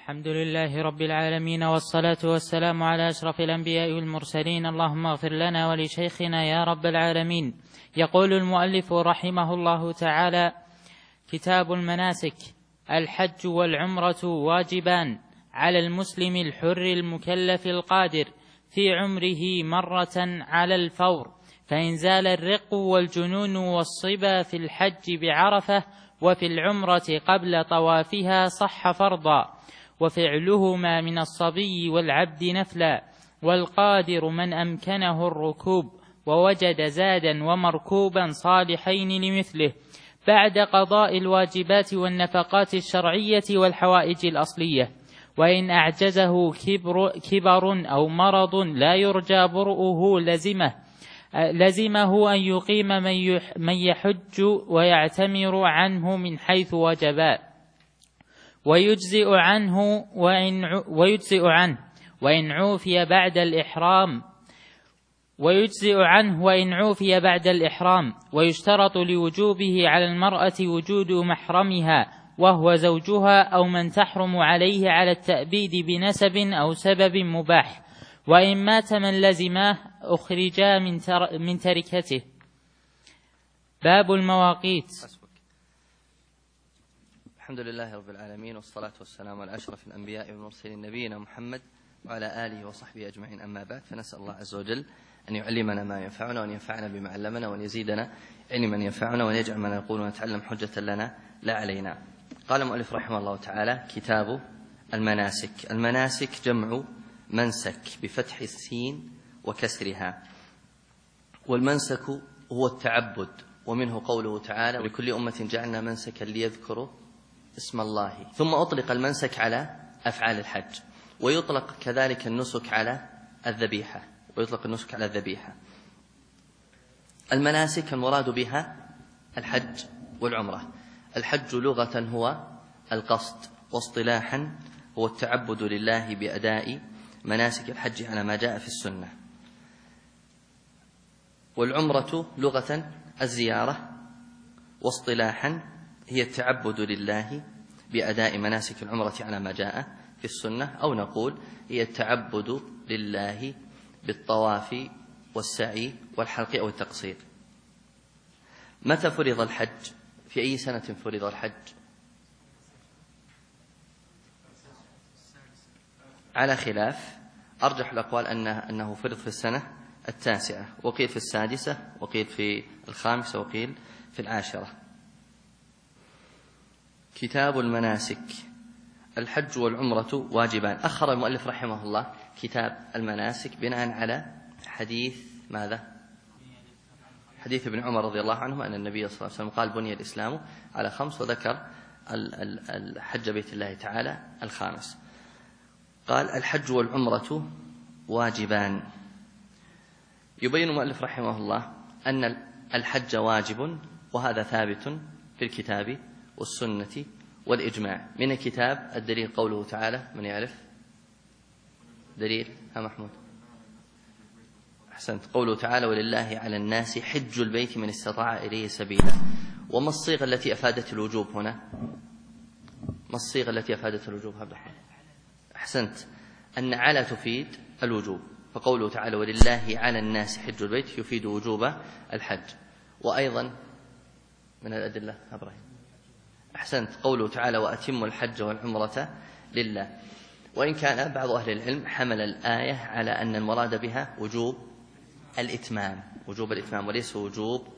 الحمد لله رب العالمين، والصلاة والسلام على أشرف الأنبياء والمرسلين. اللهم اغفر لنا ولشيخنا يا رب العالمين. يقول المؤلف رحمه الله تعالى: كتاب المناسك. الحج والعمرة واجبان على المسلم الحر المكلف القادر في عمره مرة على الفور، فإن زال الرق والجنون والصبا في الحج بعرفة وفي العمرة قبل طوافها صح فرضا، وفعلهما من الصبي والعبد نفلا، والقادر من أمكنه الركوب ووجد زادا ومركوبا صالحين لمثله بعد قضاء الواجبات والنفقات الشرعية والحوائج الأصلية. وإن أعجزه كبر أو مرض لا يرجى برؤه لزمه أن يقيم من يحج ويعتمر عنه من حيث وجبا، ويجزئ عنه وإن عوفي بعد الإحرام، ويشترط لوجوبه على المرأة وجود محرمها وهو زوجها أو من تحرم عليه على التأبيد بنسب أو سبب مباح، وإن مات من لزماه أخرجا من تركته. باب المواقيت. الحمد لله رب العالمين، والصلاة والسلام على أشرف الأنبياء والمرسلين نبينا محمد وعلى آله وصحبه أجمعين، أما بعد، فنسأل الله عز وجل أن يعلمنا ما ينفعنا، وأن ينفعنا بما علمنا، وأن يزيدنا علما ينفعنا، وأن يجعل ما نقول ونتعلم حجة لنا لا علينا. قال المؤلف رحمه الله تعالى: كتاب المناسك. المناسك جمع منسك بفتح السين وكسرها، والمنسك هو التعبد، ومنه قوله تعالى: ولكل أمة جعلنا منسكا ليذكروا اسم الله. ثم أطلق المنسك على أفعال الحج، ويطلق كذلك النسك على الذبيحة. المناسك المراد بها الحج والعمرة. الحج لغة هو القصد، واصطلاحا هو التعبد لله بأداء مناسك الحج على ما جاء في السنة. والعمرة لغة الزيارة، واصطلاحا هي التعبد لله بأداء مناسك العمرة على ما جاء في السنة، أو نقول هي التعبد لله بالطواف والسعي والحلق أو التقصير. متى فرض الحج؟ في أي سنة فرض الحج؟ على خلاف، أرجح الأقوال أنه فرض في السنة 9، وقيل في 6، وقيل في 5، وقيل في 10. كتاب المناسك. الحج والعمرة واجبان. أخر المؤلف رحمه الله كتاب المناسك بناء على حديث ماذا؟ حديث ابن عمر رضي الله عنه أن النبي صلى الله عليه وسلم قال: بني الإسلام على 5، وذكر الحج بيت الله تعالى 5. قال: الحج والعمرة واجبان. يبين المؤلف رحمه الله أن الحج واجب، وهذا ثابت في الكتاب والسنة والإجماع. من الكتاب الدليل قوله تعالى: من يعرف دليل؟ محمود أحسنت. قوله تعالى: ولله على الناس حج البيت من استطاع إليه سبيلا. وما الصيغة التي أفادت الوجوب هنا؟ ما الصيغة التي أفادت الوجوب؟ أحسنت، أن على تفيد الوجوب، فقوله تعالى: ولله على الناس حج البيت يفيد وجوب الحج. وأيضا من الأدلة إبراهيم أحسنت، قوله تعالى: وأتموا الحج والعمرة لله. وإن كان بعض أهل العلم حمل الآية على أن المراد بها وجوب الإتمام وليس وجوب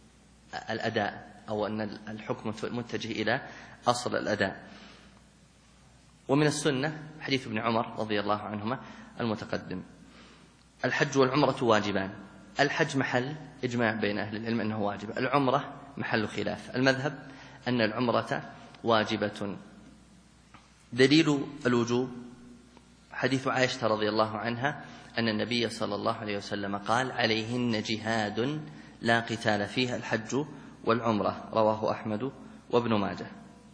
الأداء، أو أن الحكم متجه إلى أصل الأداء. ومن السنة حديث ابن عمر رضي الله عنهما المتقدم. الحج والعمرة واجبان. الحج محل إجماع بين أهل العلم أنه واجب، العمرة محل خلاف. المذهب أن العمرة واجبة. دليل الوجوب حديث عائشة رضي الله عنها أن النبي صلى الله عليه وسلم قال: عليهن جهاد لا قتال فيها الحج والعمرة، رواه أحمد وابن ماجه.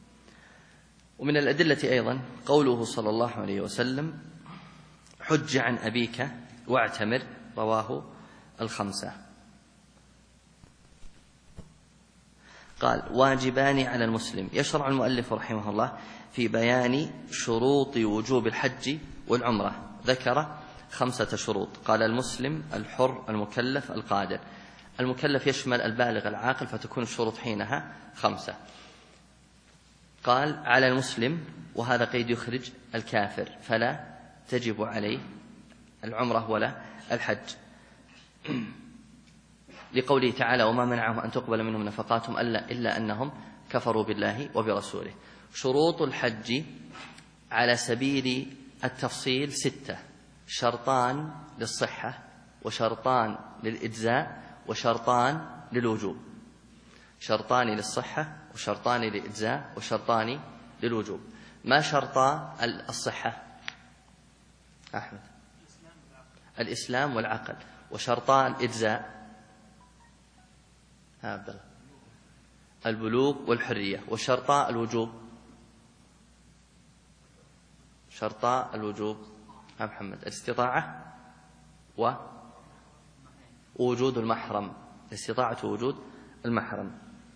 ومن الأدلة أيضا قوله صلى الله عليه وسلم: حج عن أبيك واعتمر، رواه 5. قال: واجبان على المسلم. يشرع المؤلف رحمه الله في بيان شروط وجوب الحج والعمرة، ذكر 5 شروط. قال: المسلم، الحر، المكلف، القادر. المكلف يشمل البالغ العاقل، فتكون الشروط حينها 5. قال: على المسلم، وهذا قيد يخرج الكافر، فلا تجب عليه العمرة ولا الحج، لقوله تعالى: وما منعهم أن تقبل منهم نفقاتهم إلا أنهم كفروا بالله وبرسوله. شروط الحج على سبيل التفصيل 6: شرطان للصحة، وشرطان للإجزاء، وشرطان للوجوب. شرطان للصحة، وشرطان للإجزاء، وشرطان للوجوب. ما شرطا الصحة أحمد؟ الإسلام والعقل. وشرطا الإجزاء عبد الله؟ البلوغ والحرية. وشرطا الوجوب؟ شرطا الوجوب محمد؟ الاستطاعة ووجود المحرم. الاستطاعة ووجود المحرم.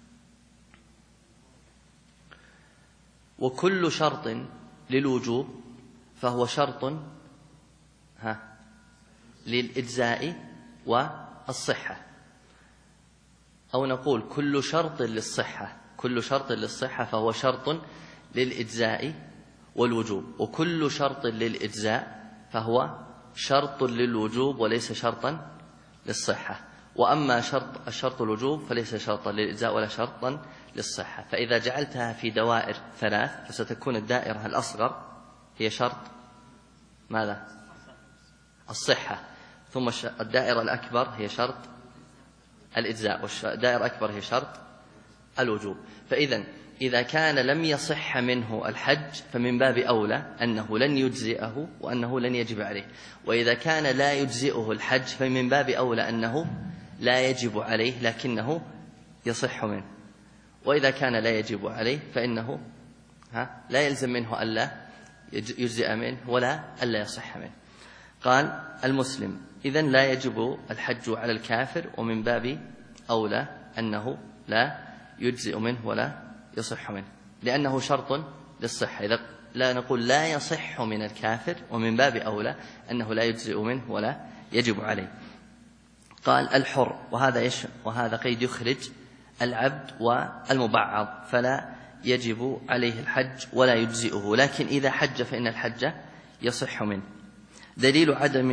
وكل شرط للوجوب فهو شرط للإجزاء والصحة، أو نقول كل شرط للصحة. كل شرط للصحة فهو شرط للإجزاء والوجوب، وكل شرط للإجزاء فهو شرط للوجوب وليس شرطا للصحة. وأما الشرط الوجوب فليس شرطا للإجزاء ولا شرطا للصحة. فإذا جعلتها في دوائر 3 فستكون الدائرة الأصغر هي شرط ماذا؟ الصحة، ثم الدائرة الأكبر هي شرط الإجزاء، والدائرة الأكبر هي شرط الوجوب. إذا كان لم يصح منه الحج فمن باب أولى أنه لن يجزئه وأنه لن يجب عليه. وإذا كان لا يجزئه الحج فمن باب أولى أنه لا يجب عليه لكنه يصح منه. وإذا كان لا يجب عليه فإنه لا يلزم منه ألا يجزئ منه ولا ألا يصح منه. قال: المسلم، إذن لا يجب الحج على الكافر، ومن باب أولى أنه لا يجزئ منه ولا يصح منه، لأنه شرط للصحة. إذا لا نقول لا يصح من الكافر، ومن باب أولى أنه لا يجزئ منه ولا يجب عليه. قال: الحر، وهذا قيد يخرج العبد والمبعض، فلا يجب عليه الحج ولا يجزئه، لكن إذا حج فإن الحج يصح منه. دليل عدم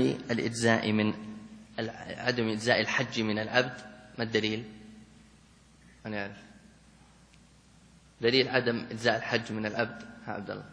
إجزاء الحج من العبد، ما الدليل؟ أنا أعرف دليل عدم إجزاء الحج من العبد عبد الله.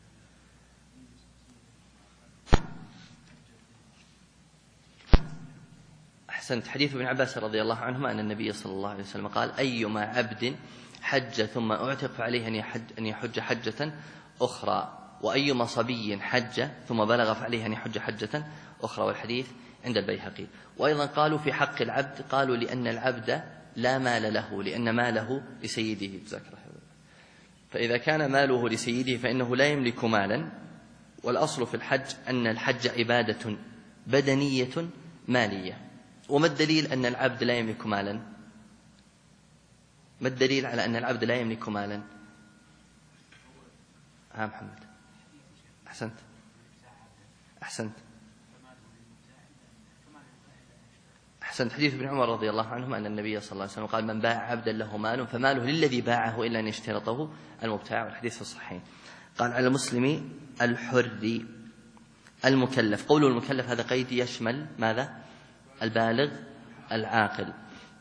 أحسنت. حديث ابن عباس رضي الله عنهما أن النبي صلى الله عليه وسلم قال: أيما عبد حج ثم أعتق فعليه أن يحج حجة أخرى، وأيما صبي حج ثم بلغ فعليه أن يحج حجة أخرى. والحديث عند البيهقي. وأيضا قالوا في حق العبد، قالوا لأن العبد لا مال له، لأن ماله لسيده. فإذا كان ماله لسيده فإنه لا يملك مالا. والأصل في الحج أن الحج عبادة بدنية مالية. وما الدليل أن العبد لا يملك مالا؟ ما الدليل على أن العبد لا يملك مالا؟ محمد؟ أحسنت. حديث ابن عمر رضي الله عنهما أن النبي صلى الله عليه وسلم قال: من باع عبدا له مال فماله للذي باعه إلا أن يشترطه المبتاع. والحديث في الصحيحين. قال: على المسلم الحر المكلف. قوله المكلف هذا قيد يشمل ماذا؟ البالغ العاقل.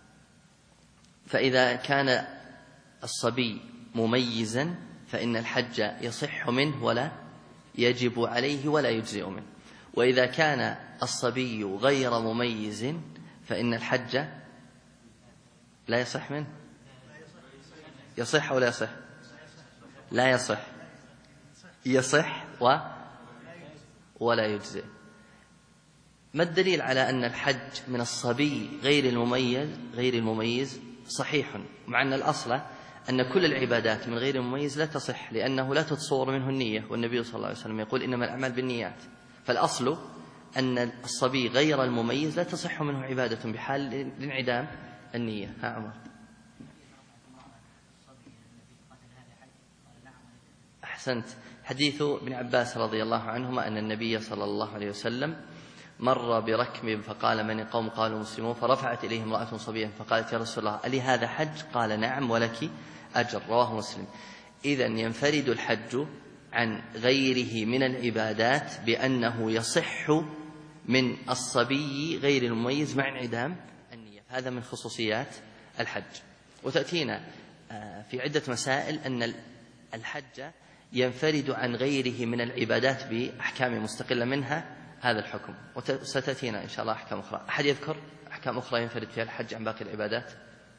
فإذا كان الصبي مميزا فإن الحج يصح منه ولا يجب عليه ولا يجزئ منه. وإذا كان الصبي غير مميز فإن الحج لا يصح منه. يصح ولا يصح؟ لا يصح. يصح ولا يجزئ. ما الدليل على أن الحج من الصبي غير المميز صحيح، مع أن الأصل أن كل العبادات من غير المميز لا تصح، لأنه لا تتصور منه النية، والنبي صلى الله عليه وسلم يقول: إنما الأعمال بالنيات. فالأصل أن الصبي غير المميز لا تصح منه عبادة بحال لانعدام النية. عمر؟ أحسنت. حديث ابن عباس رضي الله عنهما أن النبي صلى الله عليه وسلم مر بركب فقال: من القوم؟ قالوا: مسلمون. فرفعت إليه امرأة صبية فقالت: يا رسول الله، ألي هذا حج؟ قال: نعم ولك أجر. رواه مسلم. إذن ينفرد الحج عن غيره من العبادات بأنه يصح من الصبي غير المميز مع انعدام النية. هذا من خصوصيات الحج. وتأتينا في عدة مسائل أن الحج ينفرد عن غيره من العبادات بأحكام مستقلة، منها هذا الحكم، وستأتينا إن شاء الله أحكام أخرى. أحد يذكر أحكام أخرى ينفرد فيها الحج عن باقي العبادات؟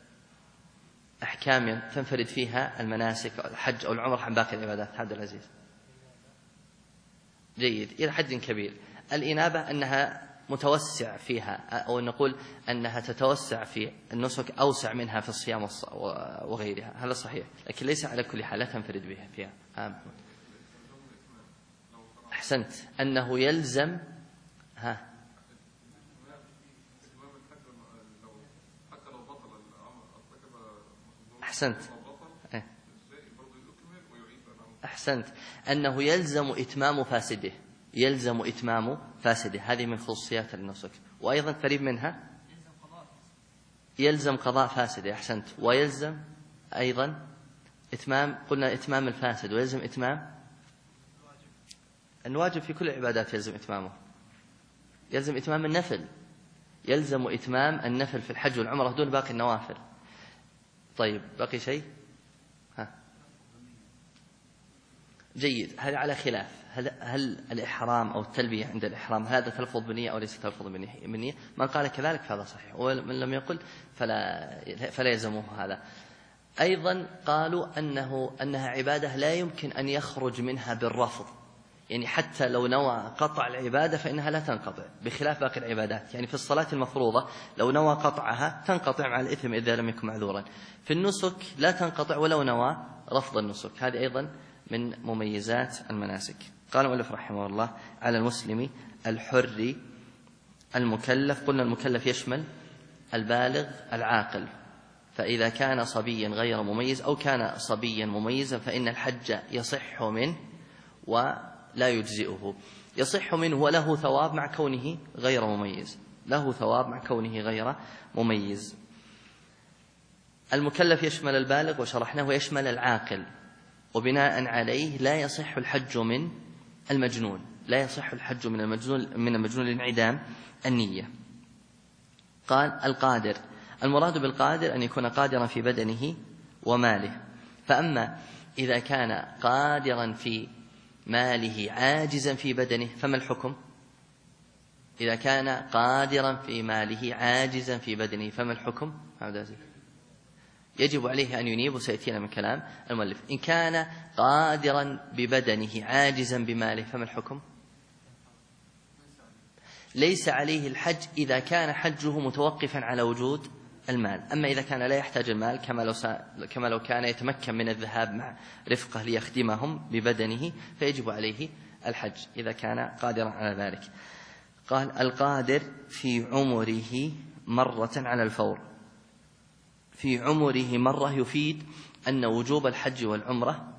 أحكام تنفرد فيها المناسك الحج أو العمرة عن باقي العبادات. عبد العزيز. جيد، إلى حد كبير. الإنابة أنها متوسع فيها، أو نقول أنها تتوسع في النسك أوسع منها في الصيام وغيرها، هذا صحيح، لكن ليس على كل حال لا تنفرد بها فيها. أحسنت. أنه يلزم أحسنت. أحسنت. أنه يلزم إتمام فاسده، يلزم إتمام فاسده، هذه من خصوصيات النسك. وأيضا قريب منها يلزم قضاء فاسده. أحسنت. ويلزم أيضا إتمام، قلنا إتمام الفاسد، ويلزم إتمام الواجب في كل العبادات، يلزم إتمامه، يلزم إتمام النفل، يلزم إتمام النفل في الحج والعمرة دون باقي النوافل. طيب، باقي شيء؟ جيد. هذا على خلاف، هل الإحرام أو التلبية عند الإحرام هذا تلفظ بنية أو ليس تلفظ بنية؟ من قال كذلك فهذا صحيح، ومن لم يقل فلا يلزمه هذا. أيضا قالوا أنها عبادة لا يمكن أن يخرج منها بالرفض، يعني حتى لو نوى قطع العبادة فإنها لا تنقطع، بخلاف باقي العبادات. يعني في الصلاة المفروضة لو نوى قطعها تنقطع مع الإثم إذا لم يكن معذورا. في النسك لا تنقطع ولو نوى رفض النسك. هذه أيضا من مميزات المناسك. قال المؤلف رحمه الله: على المسلم الحر المكلف. قلنا المكلف يشمل البالغ العاقل، فإذا كان صبيا غير مميز أو كان صبيا مميزا فإن الحج يصح منه ولا يجزئه. يصح منه وله ثواب مع كونه غير مميز، له ثواب مع كونه غير مميز. المكلف يشمل البالغ وشرحناه، ويشمل العاقل، وبناء عليه لا يصح الحج من المجنون، لا يصح الحج من المجنون لانعدام النية. قال: القادر. المراد بالقادر أن يكون قادرا في بدنه وماله. فأما إذا كان قادرا في ماله عاجزا في بدنه فما الحكم؟ إذا كان قادرا في ماله عاجزا في بدنه فما الحكم؟ يجب عليه أن ينيب، وسيأتينا من كلام المؤلف. إن كان قادرا ببدنه عاجزا بماله فما الحكم؟ ليس عليه الحج إذا كان حجه متوقفا على وجود المال. أما إذا كان لا يحتاج المال كما لو كان يتمكن من الذهاب مع رفقه ليخدمهم ببدنه فيجب عليه الحج إذا كان قادرا على ذلك. قال: القادر في عمره مرة على الفور. في عمره مرة يفيد أن وجوب الحج والعمرة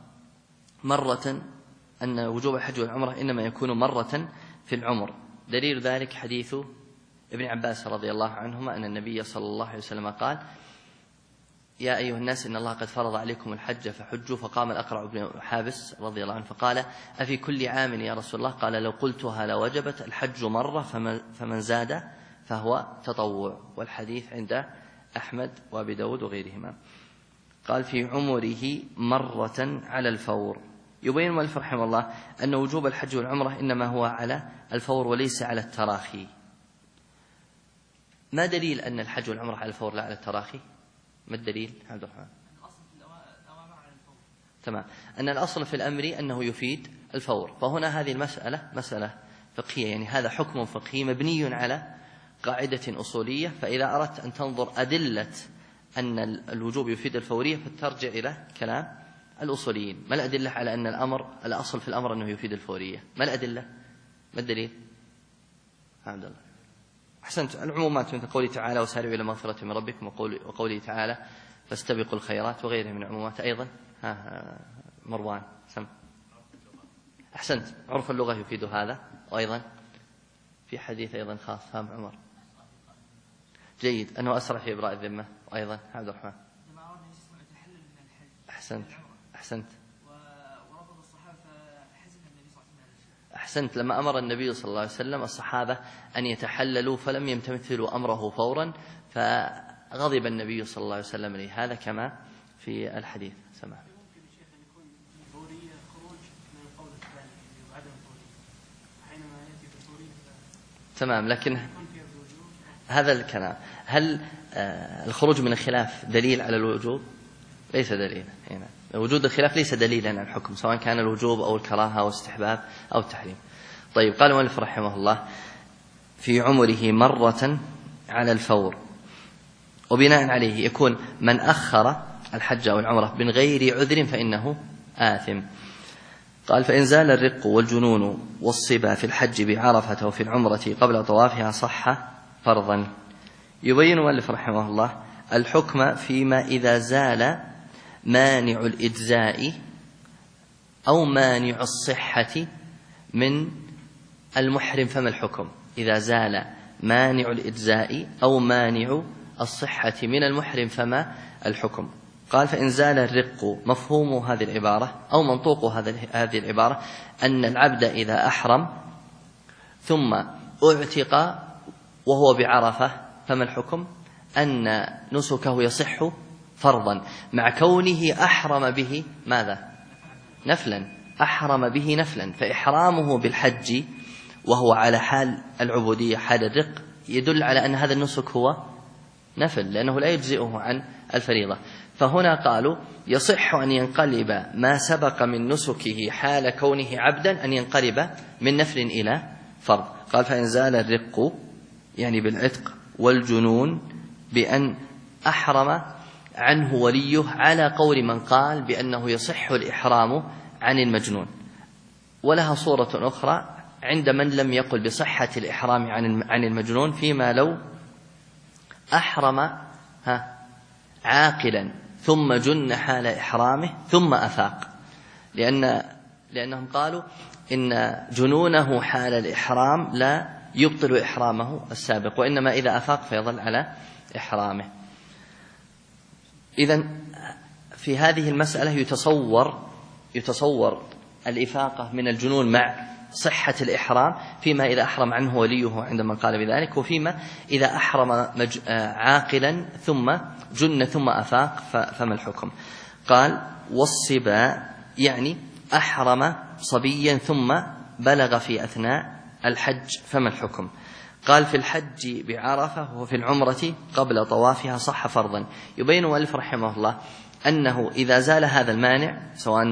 إنما يكون مرة في العمر. دليل ذلك حديث ابن عباس رضي الله عنهما أن النبي صلى الله عليه وسلم قال: يا أيها الناس إن الله قد فرض عليكم الحج فحجوا. فقام الأقرع بن حابس رضي الله عنه فقال: أفي كل عام يا رسول الله؟ قال: لو قلتها لوجبت. الحج مرة فمن زاد فهو تطوع. والحديث عند أحمد وأبي داود وغيرهما. قال: في عمره مرة على الفور. يبين المؤلف رحمه الله أن وجوب الحج والعمرة إنما هو على الفور وليس على التراخي. ما دليل أن الحج والعمرة على الفور لا على التراخي؟ ما الدليل عبد الرحمن؟ تمام، أن الأصل في الأمر أنه يفيد الفور. فهنا هذه المسألة مسألة فقهية، يعني هذا حكم فقهي مبني على قاعدة أصولية. فإذا أردت أن تنظر أدلة أن الوجوب يفيد الفورية فترجع إلى كلام الأصوليين. ما الأدلة على أن الأصل في الأمر أنه يفيد الفورية؟ ما الأدلة؟ ما الدليل؟ الحمد لله. أحسنت. العمومات مثل قوله تعالى: وسارعوا إلى مغفرة من ربكم، وقوله تعالى: فاستبقوا الخيرات، وغيرها من العمومات. أيضا مروان سم. أحسنت. عرف اللغة يفيد هذا. وأيضا في حديث أيضا خاص. فهم عمر. جيد. أنه أسرع في إبراء الذمة. وأيضا عبد الرحمن. أحسنت. أحسنت. لما أمر النبي صلى الله عليه وسلم الصحابة أن يتحللوا فلم يمتثلوا أمره فورا، فغضب النبي صلى الله عليه وسلم عليه. هذا كما في الحديث. سمع. تمام. لكن هذا الكلام، هل الخروج من الخلاف دليل على الوجوب؟ ليس دليلا. هنا وجود الخلاف ليس دليلا على الحكم، سواء كان الوجوب أو الكراهة أو الاستحباب أو التحريم. طيب. قال المؤلف رحمه الله: في عمره مرة على الفور. وبناء عليه يكون من أخر الحج أو العمرة من غير عذر فإنه آثم. قال: فإن زال الرق والجنون والصبا في الحج بعرفة وفي العمرة قبل طوافها صح فرضا. يبين المؤلف رحمه الله الحكم فيما إذا زال مانع الإجزاء أو مانع الصحة من المحرم. فما الحكم إذا زال مانع الإجزاء أو مانع الصحة من المحرم؟ فما الحكم؟ قال: فإن زال الرق. مفهوم هذه العبارة أو منطوق هذه العبارة أن العبد إذا أحرم ثم أعتق وهو بعرفة فما الحكم؟ أن نسكه يصح فرضا، مع كونه أحرم به ماذا؟ نفلا. أحرم به نفلا، فإحرامه بالحج وهو على حال العبودية حال الرق يدل على أن هذا النسك هو نفل، لأنه لا يجزئه عن الفريضة. فهنا قالوا يصح أن ينقلب ما سبق من نسكه حال كونه عبدا أن ينقلب من نفل إلى فرض. قال: فإن زال الرق يعني بالعتق والجنون بأن أحرم عنه وليه، على قول من قال بأنه يصح الإحرام عن المجنون. ولها صورة أخرى عند من لم يقل بصحة الإحرام عن المجنون، فيما لو أحرم عاقلا ثم جن حال إحرامه ثم أفاق، لأنهم قالوا إن جنونه حال الإحرام لا يبطل إحرامه السابق، وإنما إذا أفاق فيظل على إحرامه. إذن في هذه المسألة يتصور الإفاقة من الجنون مع صحة الإحرام فيما إذا أحرم عنه وليه عندما قال بذلك، وفيما إذا أحرم عاقلا ثم جن ثم أفاق فما الحكم؟ قال: والصبا يعني أحرم صبيا ثم بلغ في أثناء الحج فما الحكم؟ قال: في الحج بعرفة وفي العمرة قبل طوافها صح فرضا. يبين المؤلف رحمه الله أنه إذا زال هذا المانع، سواء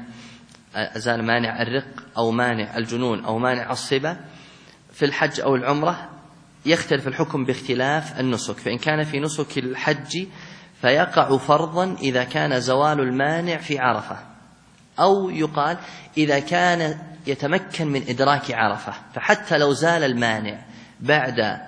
زال مانع الرق أو مانع الجنون أو مانع الصبا في الحج أو العمرة، يختلف الحكم باختلاف النسك. فإن كان في نسك الحج فيقع فرضا إذا كان زوال المانع في عرفة، أو يقال إذا كان يتمكن من إدراك عرفة، فحتى لو زال المانع بعد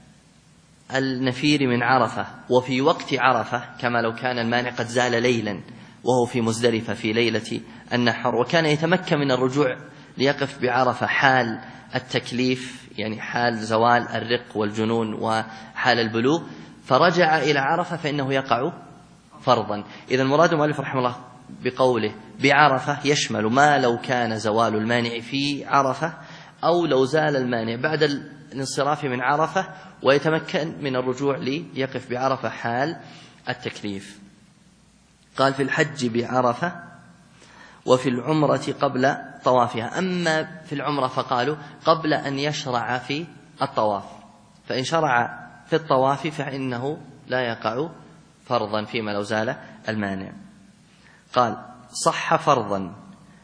النفير من عرفة وفي وقت عرفة، كما لو كان المانع قد زال ليلا وهو في مزدلفة في ليلة النحر، وكان يتمكن من الرجوع ليقف بعرفة حال التكليف، يعني حال زوال الرق والجنون وحال البلوغ، فرجع إلى عرفة فإنه يقع فرضا. إذا المراد المؤلف رحمه الله بقوله بعرفة يشمل ما لو كان زوال المانع في عرفة، أو لو زال المانع بعد الانصراف من عرفة ويتمكن من الرجوع ليقف بعرفة حال التكليف. قال: في الحج بعرفة وفي العمرة قبل طوافها. أما في العمرة فقالوا قبل أن يشرع في الطواف، فإن شرع في الطواف فإنه لا يقع فرضا فيما لو زال المانع. قال: صح فرضا.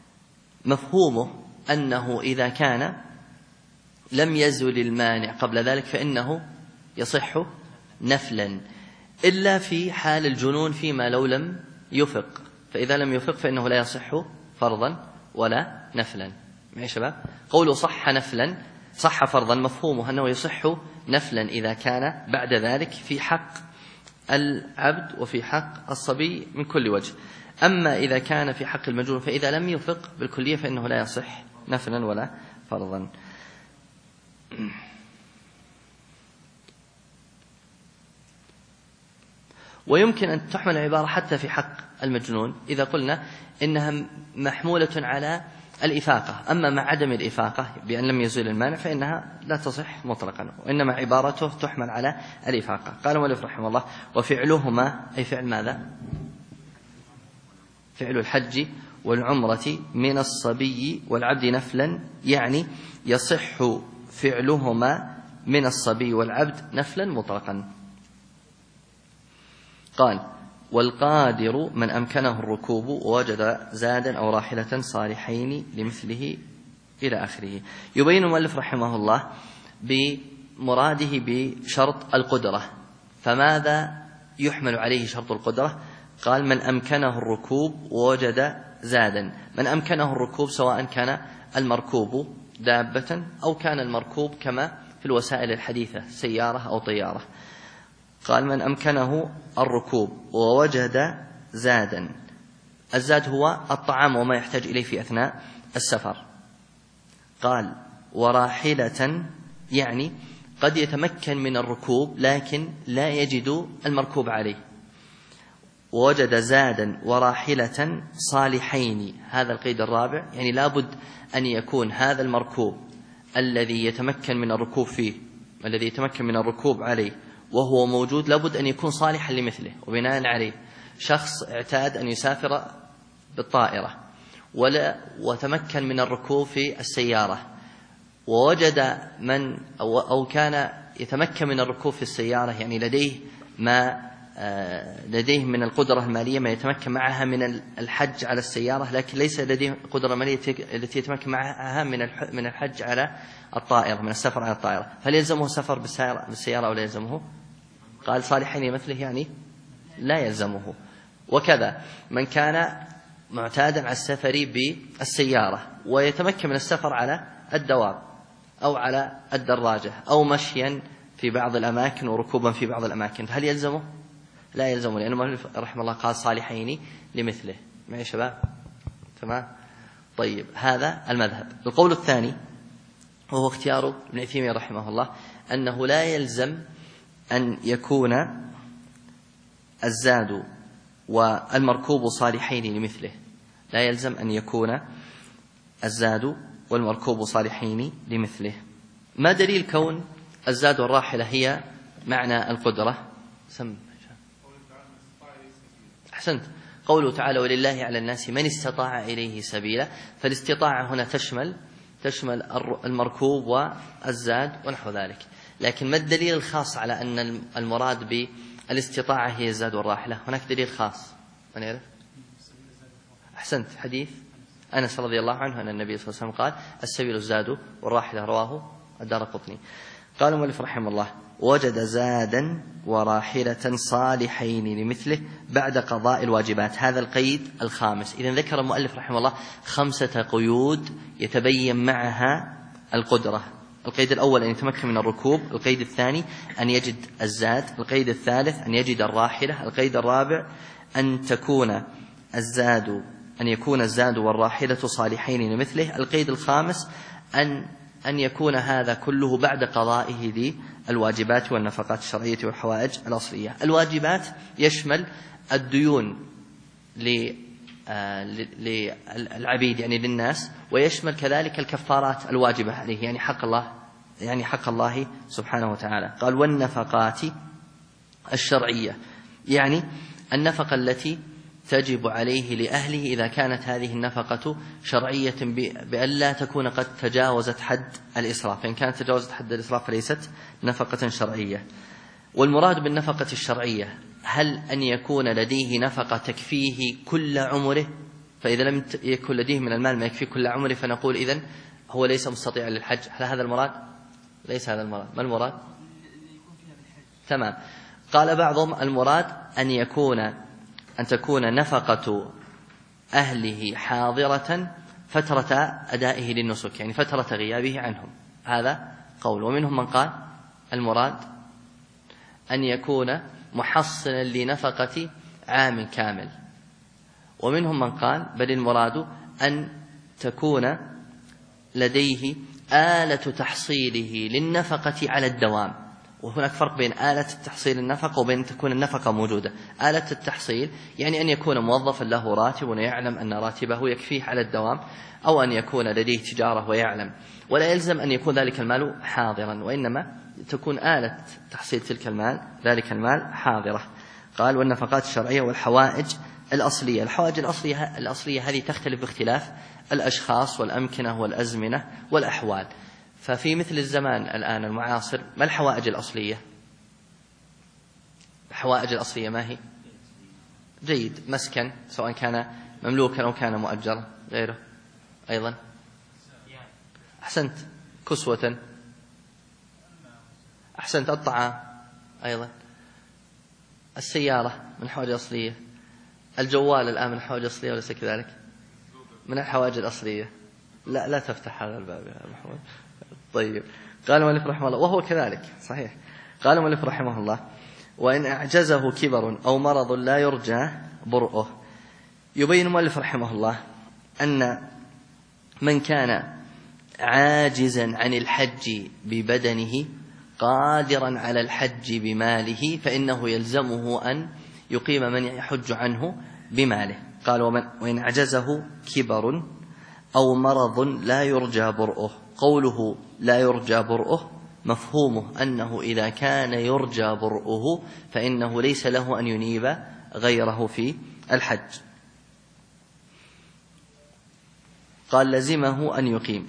مفهومه أنه إذا كان لم يزل المانع قبل ذلك فإنه يصح نفلا، إلا في حال الجنون فيما لو لم يفق، فإذا لم يفق فإنه لا يصح فرضا ولا نفلا. معي شباب؟ قوله صح فرضا مفهومه أنه يصح نفلا إذا كان بعد ذلك في حق العبد وفي حق الصبي من كل وجه. أما إذا كان في حق المجنون فإذا لم يفق بالكلية فإنه لا يصح نفلا ولا فرضا. ويمكن أن تحمل العبارة حتى في حق المجنون إذا قلنا إنها محمولة على الإفاقة، أما مع عدم الإفاقة بأن لم يزول المانع فإنها لا تصح مطلقا، وإنما عبارته تحمل على الإفاقة. قال المؤلف رحمه الله: وفعلهما، أي فعل ماذا؟ فعل الحج والعمرة من الصبي والعبد نفلا، يعني يصح فعلهما من الصبي والعبد نفلا مطلقا. قال: والقادر من أمكنه الركوب ووجد زادا أو راحلة صالحين لمثله إلى آخره. يبين المؤلف رحمه الله بمراده بشرط القدرة، فماذا يحمل عليه شرط القدرة؟ قال: من أمكنه الركوب ووجد زادا. من أمكنه الركوب سواء كان المركوب دابة أو كان المركوب كما في الوسائل الحديثة سيارة أو طيارة. قال: من أمكنه الركوب ووجد زادا. الزاد هو الطعام وما يحتاج إليه في أثناء السفر. قال: وراحلة، يعني قد يتمكن من الركوب لكن لا يجد المركوب عليه. ووجد زادا وراحلة صالحين، هذا القيد الرابع، يعني لابد أن يكون هذا المركوب الذي يتمكن من الركوب فيه، الذي يتمكن من الركوب عليه وهو موجود، لابد أن يكون صالحا لمثله. وبناء عليه شخص اعتاد أن يسافر بالطائرة وتمكن من الركوب في السيارة، ووجد من أو كان يتمكن من الركوب في السيارة، يعني لديه من القدرة المالية ما يتمكن معها من الحج على السيارة، لكن ليس لديه القدرة المالية التي يتمكن معها من الحج على الطائرة، من السفر على الطائرة. هل يلزمه السفر بالسيارة أو لا يلزمه؟ قال: صالحين مثله، يعني لا يلزمه. وكذا من كان معتادا على السفر بالسيارة ويتمكن من السفر على الدواب أو على الدراجة أو مشيا في بعض الأماكن وركوبا في بعض الأماكن، هل يلزمه؟ لا يلزمه، لأنه رحمه الله قال: صالحين لمثله. معي شباب؟ تمام؟ طيب، هذا المذهب. القول الثاني وهو اختيار ابن عثيمين رحمه الله، أنه لا يلزم أن يكون الزاد والمركوب صالحين لمثله. لا يلزم أن يكون الزاد والمركوب صالحين لمثله. ما دليل كون الزاد والراحلة هي معنى القدرة؟ أحسنت. قوله تعالى: ولله على الناس من استطاع إليه سبيلا، فالاستطاعة هنا تشمل المركوب والزاد ونحو ذلك. لكن ما الدليل الخاص على أن المراد بالاستطاعة هي الزاد والراحلة؟ هناك دليل خاص، من يعرف؟ أحسنت. حديث أنس رضي الله عنه أن النبي صلى الله عليه وسلم قال: السبيل الزاد والراحلة، رواه الدارقطني. قال المؤلف رحمه الله: وجد زادا وراحلة صالحين لمثله بعد قضاء الواجبات. هذا القيد الخامس. إذن ذكر المؤلف رحمه الله 5 قيود يتبين معها القدرة. القيد الأول أن يتمكن من الركوب، القيد الثاني أن يجد الزاد، القيد الثالث أن يجد الراحلة، القيد الرابع أن يكون الزاد والراحلة صالحين لمثله، القيد الخامس أن يكون هذا كله بعد قضائه للواجبات والنفقات الشرعية والحوائج الأصلية. الواجبات يشمل الديون للعبيد، يعني للناس، ويشمل كذلك الكفارات الواجبة عليه، يعني حق الله سبحانه وتعالى. قال: والنفقات الشرعية، يعني النفقة التي تجب عليه لأهله إذا كانت هذه النفقة شرعية بأن لا تكون قد تجاوزت حد الإسراف، فإن كانت تجاوزت حد الإسراف فليست نفقة شرعية. والمراد بالنفقة الشرعية هل أن يكون لديه نفقة تكفيه كل عمره؟ فإذا لم يكن لديه من المال ما يكفيه كل عمره فنقول إذن هو ليس مستطيعا للحج. هل هذا المراد؟ ليس هذا المراد. ما المراد؟ تمام. قال بعضهم المراد أن تكون نفقة أهله حاضرة فترة أدائه للنسك، يعني فترة غيابه عنهم. هذا قول. ومنهم من قال المراد أن يكون محصنا لنفقة عام كامل. ومنهم من قال بل المراد أن تكون لديه آلة تحصيله للنفقة على الدوام. وهناك فرق بين آلة تحصيل النفقة وبين تكون النفقة موجودة. آلة التحصيل يعني أن يكون موظفا له راتب ويعلم أن راتبه يكفيه على الدوام، أو أن يكون لديه تجارة ويعلم، ولا يلزم أن يكون ذلك المال حاضرا، وإنما تكون آلة تحصيل ذلك المال حاضرة. قال والنفقات الشرعية والحوائج الأصلية. الحوائج الأصلية هذه تختلف باختلاف الأشخاص والأمكنة والأزمنة والأحوال. ففي مثل الزمان الآن المعاصر ما الحوائج الأصلية؟ الحوائج الأصلية ما هي؟ جيد، مسكن سواء كان مملوكا أو كان مؤجرا. غيره أيضا أحسنت، كسوة، أحسنت، الطعام أيضا، السيارة من الحوائج الأصلية، الجوال الآن من الحوائج الأصلية وليس كذلك؟ من الحوائج الأصلية. لا تفتح هذا الباب يا محمد. طيب، قال المؤلف رحمه الله وهو كذلك صحيح. قال المؤلف رحمه الله وإن أعجزه كبر أو مرض لا يرجى برؤه. يبين المؤلف رحمه الله أن من كان عاجزا عن الحج ببدنه قادرا على الحج بماله فإنه يلزمه أن يقيم من يحج عنه بماله. قال وإن أعجزه كبر أو مرض لا يرجى برؤه. قوله لا يرجى برؤه مفهومه أنه إذا كان يرجى برؤه فإنه ليس له أن ينيب غيره في الحج. قال لزمه أن يقيم.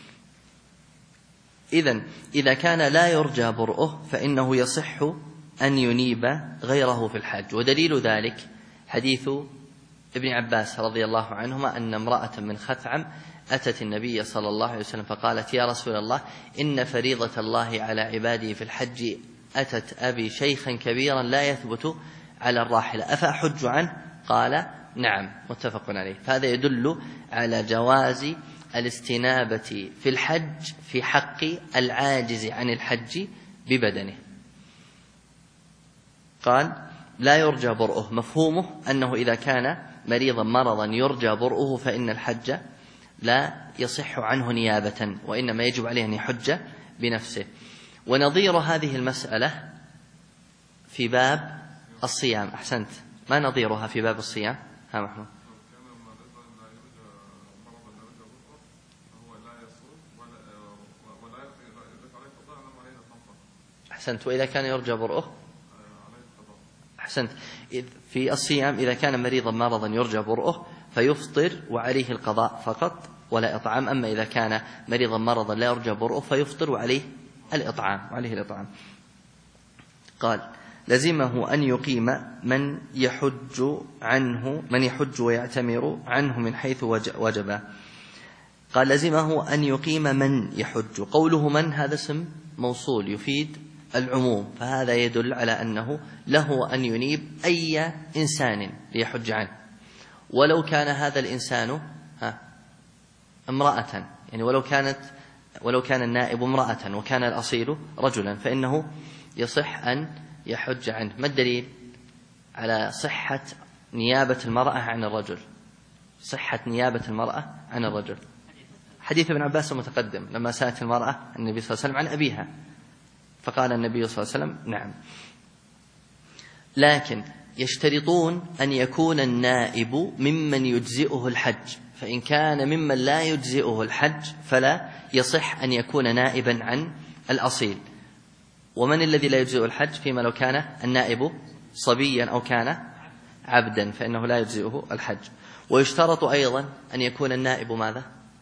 إذا كان لا يرجى برؤه فإنه يصح أن ينيب غيره في الحج. ودليل ذلك حديث ابن عباس رضي الله عنهما أن امرأة من خثعم أتت النبي صلى الله عليه وسلم فقالت يا رسول الله إن فريضة الله على عباده في الحج أتت أبي شيخا كبيرا لا يثبت على الراحلة أفأحج عنه؟ قال نعم، متفق عليه. فهذا يدل على جواز الاستنابة في الحج في حق العاجز عن الحج ببدنه. قال لا يرجى برؤه مفهومه أنه إذا كان مريضا مرضا يرجى برؤه فإن الحج لا يصح عنه نيابة وإنما يجب عليه أن يحج بنفسه. ونظير هذه المسألة في باب الصيام. أحسنت، ما نظيرها في باب الصيام؟ ها محمود. أحسنت، وإذا كان يرجى برؤه. أحسنت، في الصيام إذا كان مريضا مرضا يرجى برؤه فيفطر وعليه القضاء فقط ولا إطعام. أما إذا كان مريضا مرضا لا يرجى برؤه فيفطر وعليه الإطعام. قال لزمه أن يقيم من يحج ويعتمر عنه من حيث وجب. قال لزمه أن يقيم من يحج. قوله من هذا اسم موصول يفيد العموم، فهذا يدل على أنه له أن ينيب أي إنسان ليحج عنه، ولو كان هذا الإنسان امرأة، يعني ولو كان النائب امرأة وكان الأصيل رجلا فإنه يصح أن يحج عنه. ما الدليل على صحة نيابة المرأة عن الرجل؟ صحة نيابة المرأة عن الرجل حديث ابن عباس المتقدم لما سألت المرأة النبي صلى الله عليه وسلم عن أبيها فقال النبي صلى الله عليه وسلم نعم. لكن يشترطون أن يكون النائب ممن يجزئه الحج، فإن كان ممن لا يجزئه الحج فلا يصح أن يكون نائبا عن الأصيل. ومن الذي لا يجزئه الحج؟ فيما لو كان النائب صبيا أو كان عبدا فإنه لا يجزئه الحج. ويشترط أيضا أن يكون النائب ماذا؟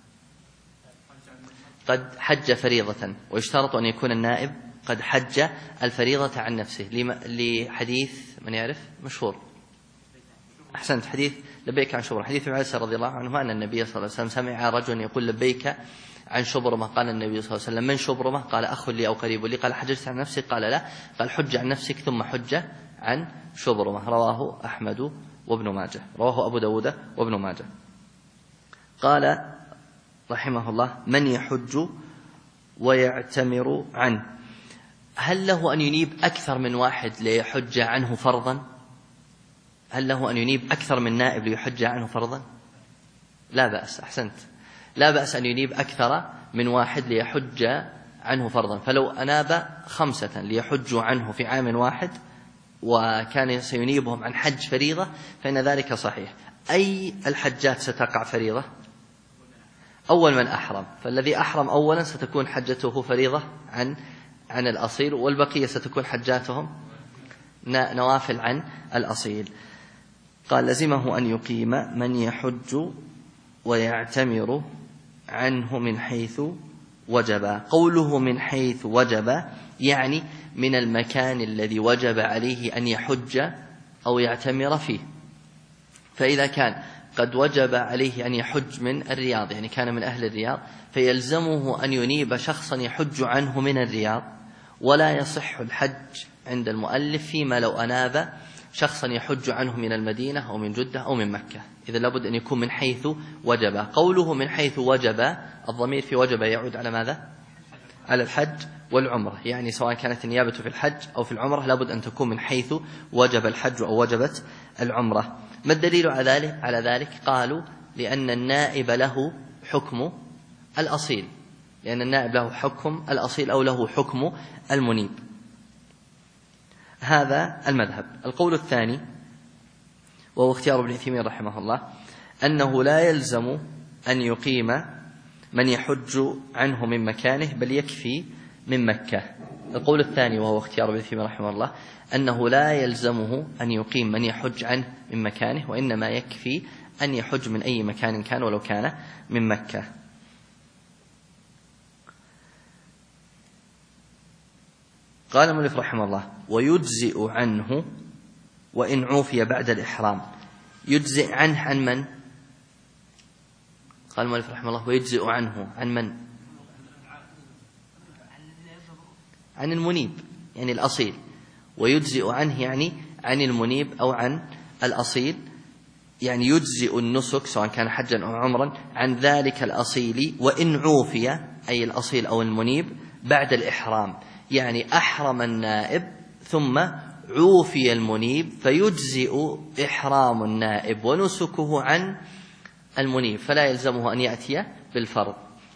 قد حج فريضة، ويشترط أن يكون النائب قد حج الفريضة عن نفسه لحديث من يعرف مشهور. أحسنت، حديث لبيك عن شبرمة، حديث عائشة رضي الله عنه أن النبي صلى الله عليه وسلم سمع رجل يقول لبيك عن شبرمة. قال النبي صلى الله عليه وسلم من شبرمة؟ قال أخ لي أو قريب لي. قال حججت عن نفسك؟ قال لا. قال حج عن نفسك ثم حج عن شبرمة. رواه أحمد وابن ماجه، رواه أبو داود وابن ماجه. قال رحمه الله من يحج ويعتمر عنه. هل له أن ينيب أكثر من واحد ليحج عنه فرضا؟ هل له أن ينيب أكثر من نائب ليحج عنه فرضا؟ لا بأس. أحسنت، لا بأس أن ينيب أكثر من واحد ليحج عنه فرضا، فلو أناب 5 ليحجوا عنه في عام واحد وكان سينيبهم عن حج فريضة فإن ذلك صحيح. أي الحجات ستقع فريضة؟ أول من أحرم، فالذي أحرم أولا ستكون حجته فريضة عن الأصيل، والبقية ستكون حجاتهم نوافل عن الأصيل. قال لزمه أن يقيم من يحج ويعتمر عنه من حيث وجب. قوله من حيث وجب يعني من المكان الذي وجب عليه أن يحج أو يعتمر فيه. فإذا كان قد وجب عليه أن يحج من الرياض، يعني كان من أهل الرياض، فيلزمه أن ينيب شخصا يحج عنه من الرياض، ولا يصح الحج عند المؤلف فيما لو أناب شخصا يحج عنه من المدينة أو من جدة أو من مكة. إذا لابد أن يكون من حيث وجب. قوله من حيث وجب، الضمير في وجب يعود على ماذا؟ على الحج والعمرة، يعني سواء كانت النيابة في الحج أو في العمرة لابد أن تكون من حيث وجب الحج أو وجبت العمرة. ما الدليل على ذلك؟ قالوا لأن النائب له حكم الأصيل، لأن النائب له حكم الأصيل أو له حكم المنيب. هذا المذهب. القول الثاني وهو اختيار ابن عثيمين رحمه الله أنه لا يلزم أن يقيم من يحج عنه من مكانه بل يكفي من مكة. القول الثاني وهو اختيار ابن عثيمين رحمه الله أنه لا يلزمه أن يقيم من يحج عنه من مكانه، وإنما يكفي أن يحج من أي مكان كان ولو كان من مكة. قال المؤلف رحمه الله ويجزئ عنه وإن عوفي بعد الإحرام. يجزئ عنه عن من؟ قال المؤلف رحمه الله ويجزئ عنه عن من؟ عن المنيب، يعني الأصيل. ويجزئ عنه يعني عن المنيب أو عن الأصيل، يعني يجزئ النسك سواء كان حجا أو عمرا عن ذلك الأصيل وإن عوفي، أي الأصيل أو المنيب، بعد الإحرام. يعني أحرم النائب ثم عوفي المنيب، فيجزئ إحرام النائب ونسكه عن المنيب، فلا يلزمه أن يأتي بالفرض.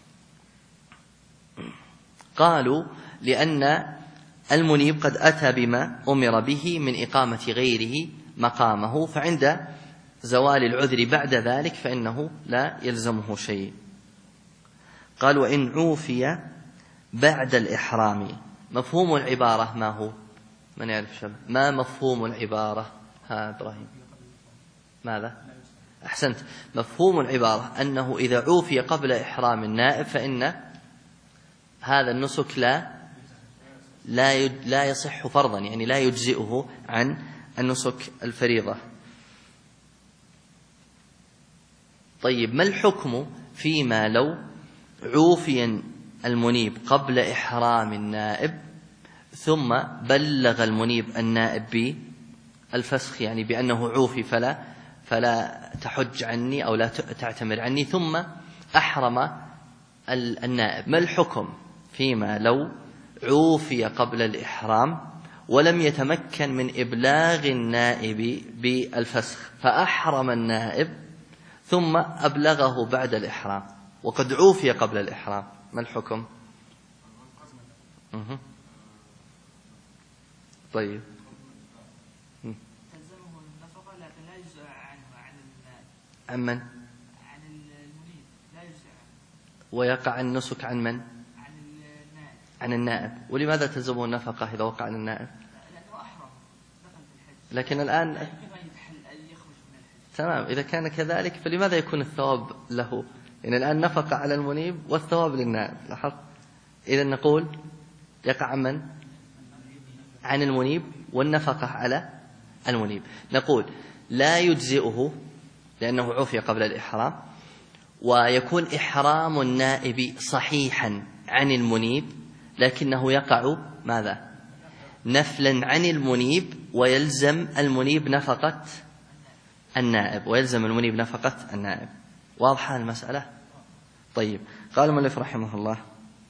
قالوا لأن المنيب قد أتى بما أمر به من إقامة غيره مقامه، فعند زوال العذر بعد ذلك فإنه لا يلزمه شيء. قال وإن عوفي بعد الإحرام. مفهوم العبارة ما هو؟ من يعرف شبه؟ ما مفهوم العبارة؟ ها إبراهيم ماذا؟ أحسنت. مفهوم العبارة أنه إذا عوفي قبل إحرام النائب فإن هذا النسك لا يصح فرضا، يعني لا يجزئه عن النسك الفريضة. طيب ما الحكم فيما لو عوفي المنيب قبل إحرام النائب ثم بلغ المنيب النائب بالفسخ، يعني بأنه عوفي فلا تحج عني أو لا تعتمر عني، ثم أحرم النائب؟ ما الحكم فيما لو عوفي قبل الإحرام ولم يتمكن من إبلاغ النائب بالفسخ فأحرم النائب ثم أبلغه بعد الإحرام وقد عوفي قبل الإحرام؟ ما الحكم؟ طيب تلزمه النفقة لكن لا يجزئ عنه عن من؟ عن المنيب لا يجزئ عنه. ويقع النسك عن من؟ عن النائب. ولماذا تلزمه النفقة إذا وقع عن النائب؟ لأنه أحرم دخل في الحج. لكن الآن تمام، إذا كان كذلك فلماذا يكون الثواب له؟ يعني الآن نفقة على المنيب والثواب للنائب. لاحظت؟ إذا نقول يقع عن من؟ عن المنيب والنفقة على المنيب. نقول لا يجزئه لأنه عفي قبل الإحرام، ويكون إحرام النائب صحيحا عن المنيب، لكنه يقع ماذا؟ نفلا عن المنيب، ويلزم المنيب نفقة النائب، واضحة المسألة؟ طيب قال المؤلف رحمه الله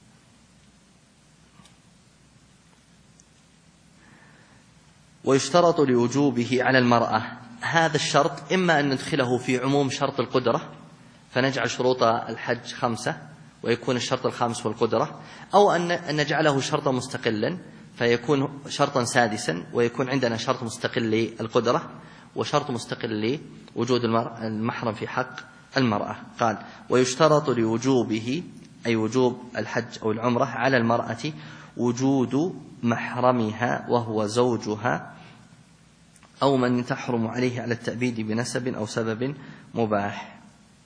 ويشترط لوجوبه على المرأة. هذا الشرط إما أن ندخله في عموم شرط القدرة فنجعل شروط الحج 5 ويكون الشرط الخامس هو القدرة، أو أن نجعله شرطا مستقلا فيكون شرطا سادسا ويكون عندنا شرط مستقل للقدرة وشرط مستقل لوجود المحرم في حق المرأة. قال: ويشترط لوجوبه، أي وجوب الحج أو العمرة على المرأة، وجود محرمها وهو زوجها أو من تحرم عليه على التأبيد بنسب أو سبب مباح.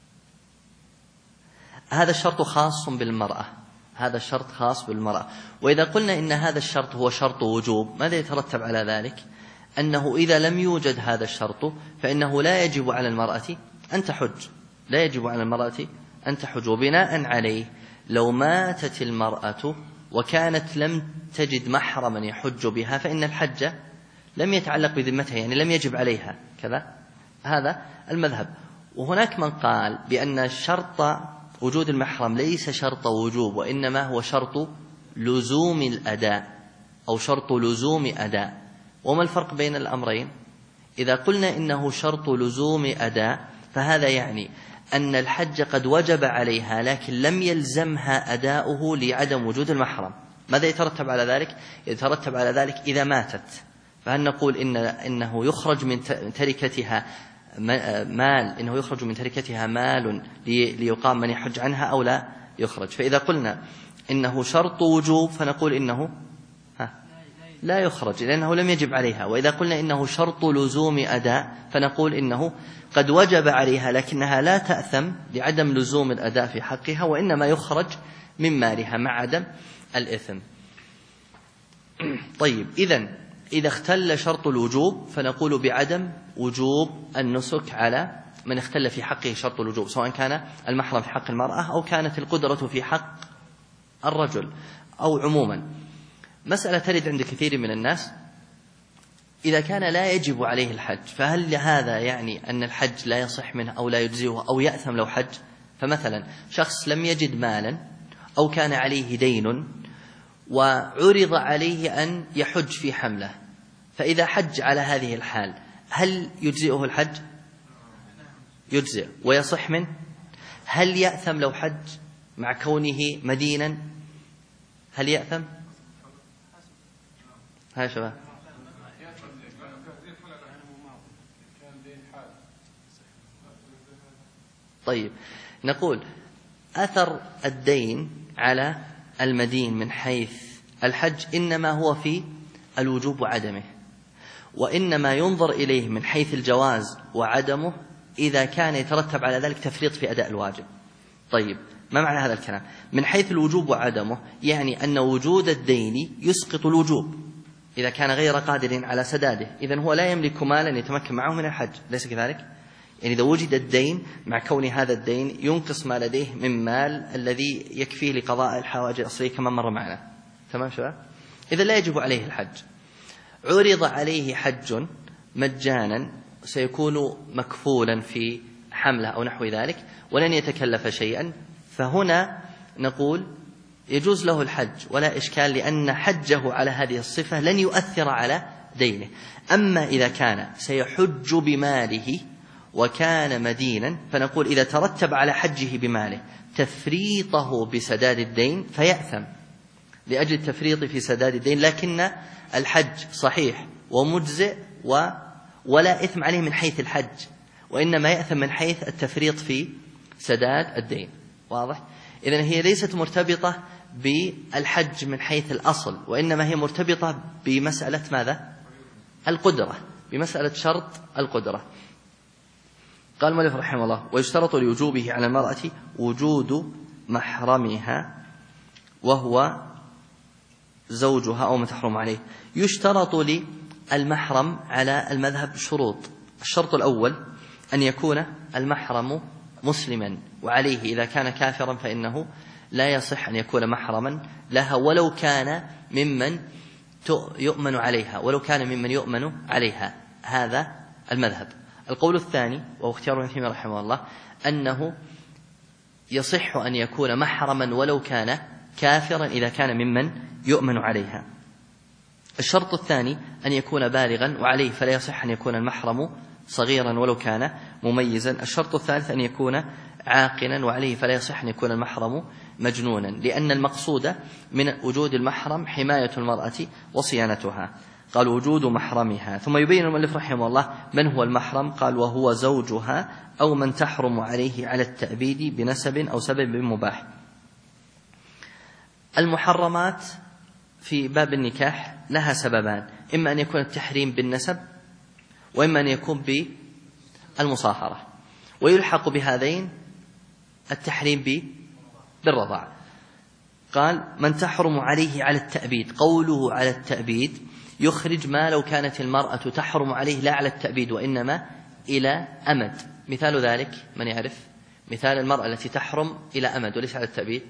هذا الشرط خاص بالمرأة، هذا الشرط خاص بالمرأة. وإذا قلنا إن هذا الشرط هو شرط وجوب، ماذا يترتب على ذلك؟ أنه إذا لم يوجد هذا الشرط فإنه لا يجب على المرأة أن تحج، لا يجب على المرأة أن تحج. وبناء عليه لو ماتت المرأة وكانت لم تجد محرما يحج بها فإن الحج لم يتعلق بذمتها، يعني لم يجب عليها كذا. هذا المذهب. وهناك من قال بأن شرط وجود المحرم ليس شرط وجوب، وإنما هو شرط لزوم الأداء أو شرط لزوم أداء. وما الفرق بين الأمرين؟ إذا قلنا إنه شرط لزوم أداء فهذا يعني أن الحج قد وجب عليها لكن لم يلزمها أداؤه لعدم وجود المحرم. ماذا يترتب على ذلك؟ يترتب على ذلك إذا ماتت فهل نقول إنه يخرج من تركتها مال، إنه يخرج من تركتها مال ليقام من يحج عنها أو لا يخرج؟ فإذا قلنا إنه شرط وجوب فنقول إنه لا يخرج لأنه لم يجب عليها. وإذا قلنا إنه شرط لزوم أداء فنقول إنه قد وجب عليها لكنها لا تأثم لعدم لزوم الأداء في حقها، وإنما يخرج من مالها مع عدم الإثم. طيب، إذا اختل شرط الوجوب فنقول بعدم وجوب النسك على من اختل في حقه شرط الوجوب، سواء كان المحرم في حق المرأة أو كانت القدرة في حق الرجل أو عموما. مسألة ترد عند كثير من الناس: إذا كان لا يجب عليه الحج فهل هذا يعني أن الحج لا يصح منه أو لا يجزيه أو يأثم لو حج؟ فمثلا شخص لم يجد مالا أو كان عليه دين وعرض عليه أن يحج في حمله، فإذا حج على هذه الحال هل يجزئه الحج؟ يجزئ ويصح منه. هل يأثم لو حج مع كونه مدينا؟ هل يأثم؟ ها شباب؟ طيب، نقول أثر الدين على المدين من حيث الحج إنما هو في الوجوب وعدمه، وإنما ينظر إليه من حيث الجواز وعدمه إذا كان يترتب على ذلك تفريط في أداء الواجب. طيب، ما معنى هذا الكلام؟ من حيث الوجوب وعدمه يعني أن وجود الدين يسقط الوجوب إذا كان غير قادر على سداده، إذن هو لا يملك مالا يتمكن معه من الحج، ليس كذلك؟ يعني إذا وجد الدين مع كون هذا الدين ينقص ما لديه من مال الذي يكفيه لقضاء الحوائج الأصلية كما مر معنا. تمام شباب؟ إذا لا يجب عليه الحج. عرض عليه حج مجانا سيكون مكفولا في حمله أو نحو ذلك ولن يتكلف شيئا، فهنا نقول يجوز له الحج ولا إشكال، لأن حجه على هذه الصفة لن يؤثر على دينه. أما إذا كان سيحج بماله وكان مدينا فنقول إذا ترتب على حجه بماله تفريطه بسداد الدين فيأثم لأجل التفريط في سداد الدين، لكن الحج صحيح ومجزئ ولا إثم عليه من حيث الحج، وإنما يأثم من حيث التفريط في سداد الدين. واضح؟ إذن هي ليست مرتبطة بالحج من حيث الأصل، وإنما هي مرتبطة بمسألة ماذا؟ القدرة، بمسألة شرط القدرة. قال المؤلف رحمه الله: ويشترط لوجوبه على المرأة وجود محرمها وهو زوجها أو من تحرم عليه. يشترط للمحرم على المذهب شروط. الشرط الأول أن يكون المحرم مسلما، وعليه إذا كان كافرا فإنه لا يصح أن يكون محرما لها ولو كان ممن يؤمن عليها، ولو كان ممن يؤمن عليها. هذا المذهب. القول الثاني وهو اختيار ابن تيمية رحمه الله أنه يصح أن يكون محرما ولو كان كافرا إذا كان ممن يؤمن عليها. الشرط الثاني أن يكون بالغا، وعليه فلا يصح أن يكون المحرم صغيرا ولو كان مميزا. الشرط الثالث أن يكون عاقلا، وعليه فلا يصح أن يكون المحرم مجنونا، لأن المقصود من وجود المحرم حماية المرأة وصيانتها. قال وجود محرمها. ثم يبين المؤلف رحمه الله من هو المحرم. قال وهو زوجها أو من تحرم عليه على التأبيد بنسب أو سبب مباح. المحرمات في باب النكاح لها سببان، إما أن يكون التحريم بالنسب، وإما أن يكون بالمصاهرة، ويلحق بهذين التحريم بالرضاع. قال من تحرم عليه على التأبيد، قوله على التأبيد يخرج ما لو كانت المرأة تحرم عليه لا على التأبيد وإنما إلى أمد. مثال ذلك من يعرف؟ مثال المرأة التي تحرم إلى أمد وليس على التأبيد.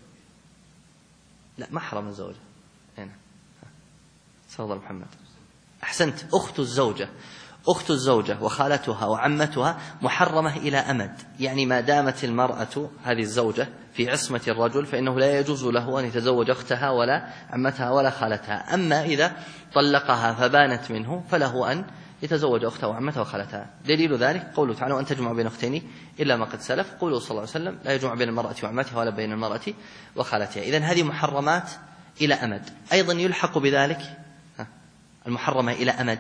لا، محرم الزوجة هنا. تفضل محمد. أحسنت. أخت الزوجة وخالتها وعمتها محرمة إلى أمد، يعني ما دامت المرأة هذه الزوجة في عصمة الرجل فإنه لا يجوز له أن يتزوج أختها ولا عمتها ولا خالتها. أما إذا طلقها فبانت منه فله أن يتزوج أختها وعمتها وخالتها. دليل ذلك قوله تعالى وأن تجمع بين أختين إلا ما قد سلف. قوله صلى الله عليه وسلم لا يجمع بين المرأة وعمتها ولا بين المرأة وخالتها. إذن هذه محرمات إلى أمد. أيضا يلحق بذلك المحرمة إلى أمد.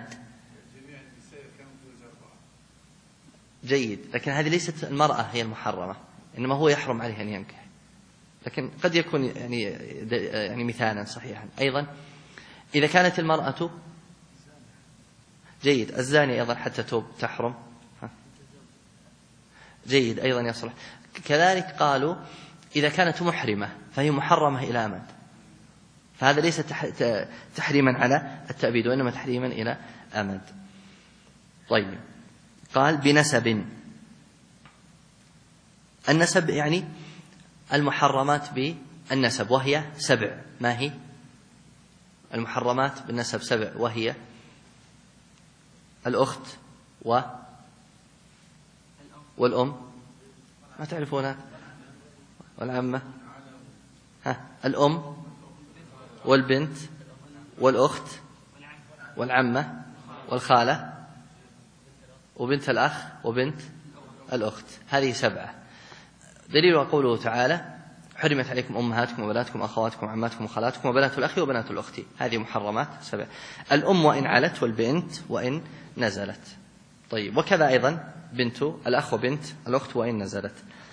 جيد، لكن هذه ليست المرأة هي المحرمة، إنما هو يحرم عليه أن ينكح، لكن قد يكون يعني مثالا صحيحا. أيضا إذا كانت المرأة جيد الزاني أيضا حتى توب تحرم. جيد، أيضا يصلح كذلك. قالوا إذا كانت محرمة فهي محرمة إلى أمد، فهذا ليس تحريما على التأبيد وإنما تحريما إلى أمد. طيب، قال بنسب. النسب يعني المحرمات بالنسب وهي 7. ما هي المحرمات بالنسب؟ 7، وهي الأخت والأم، ما تعرفونها، والعمة، الأم والبنت والأخت والعمة والخالة وبنت الأخ وبنت الأخت. هذه 7. دليل قوله تعالى حرمت عليكم أمهاتكم وبناتكم أخواتكم وعماتكم وخالاتكم وبنات الأخ وبنات الأخت. هذه محرمات 7. الأم وإن علت، والبنت وإن نزلت. طيب، وكذا أيضا بنت الأخ وبنت الأخت وإن نزلت.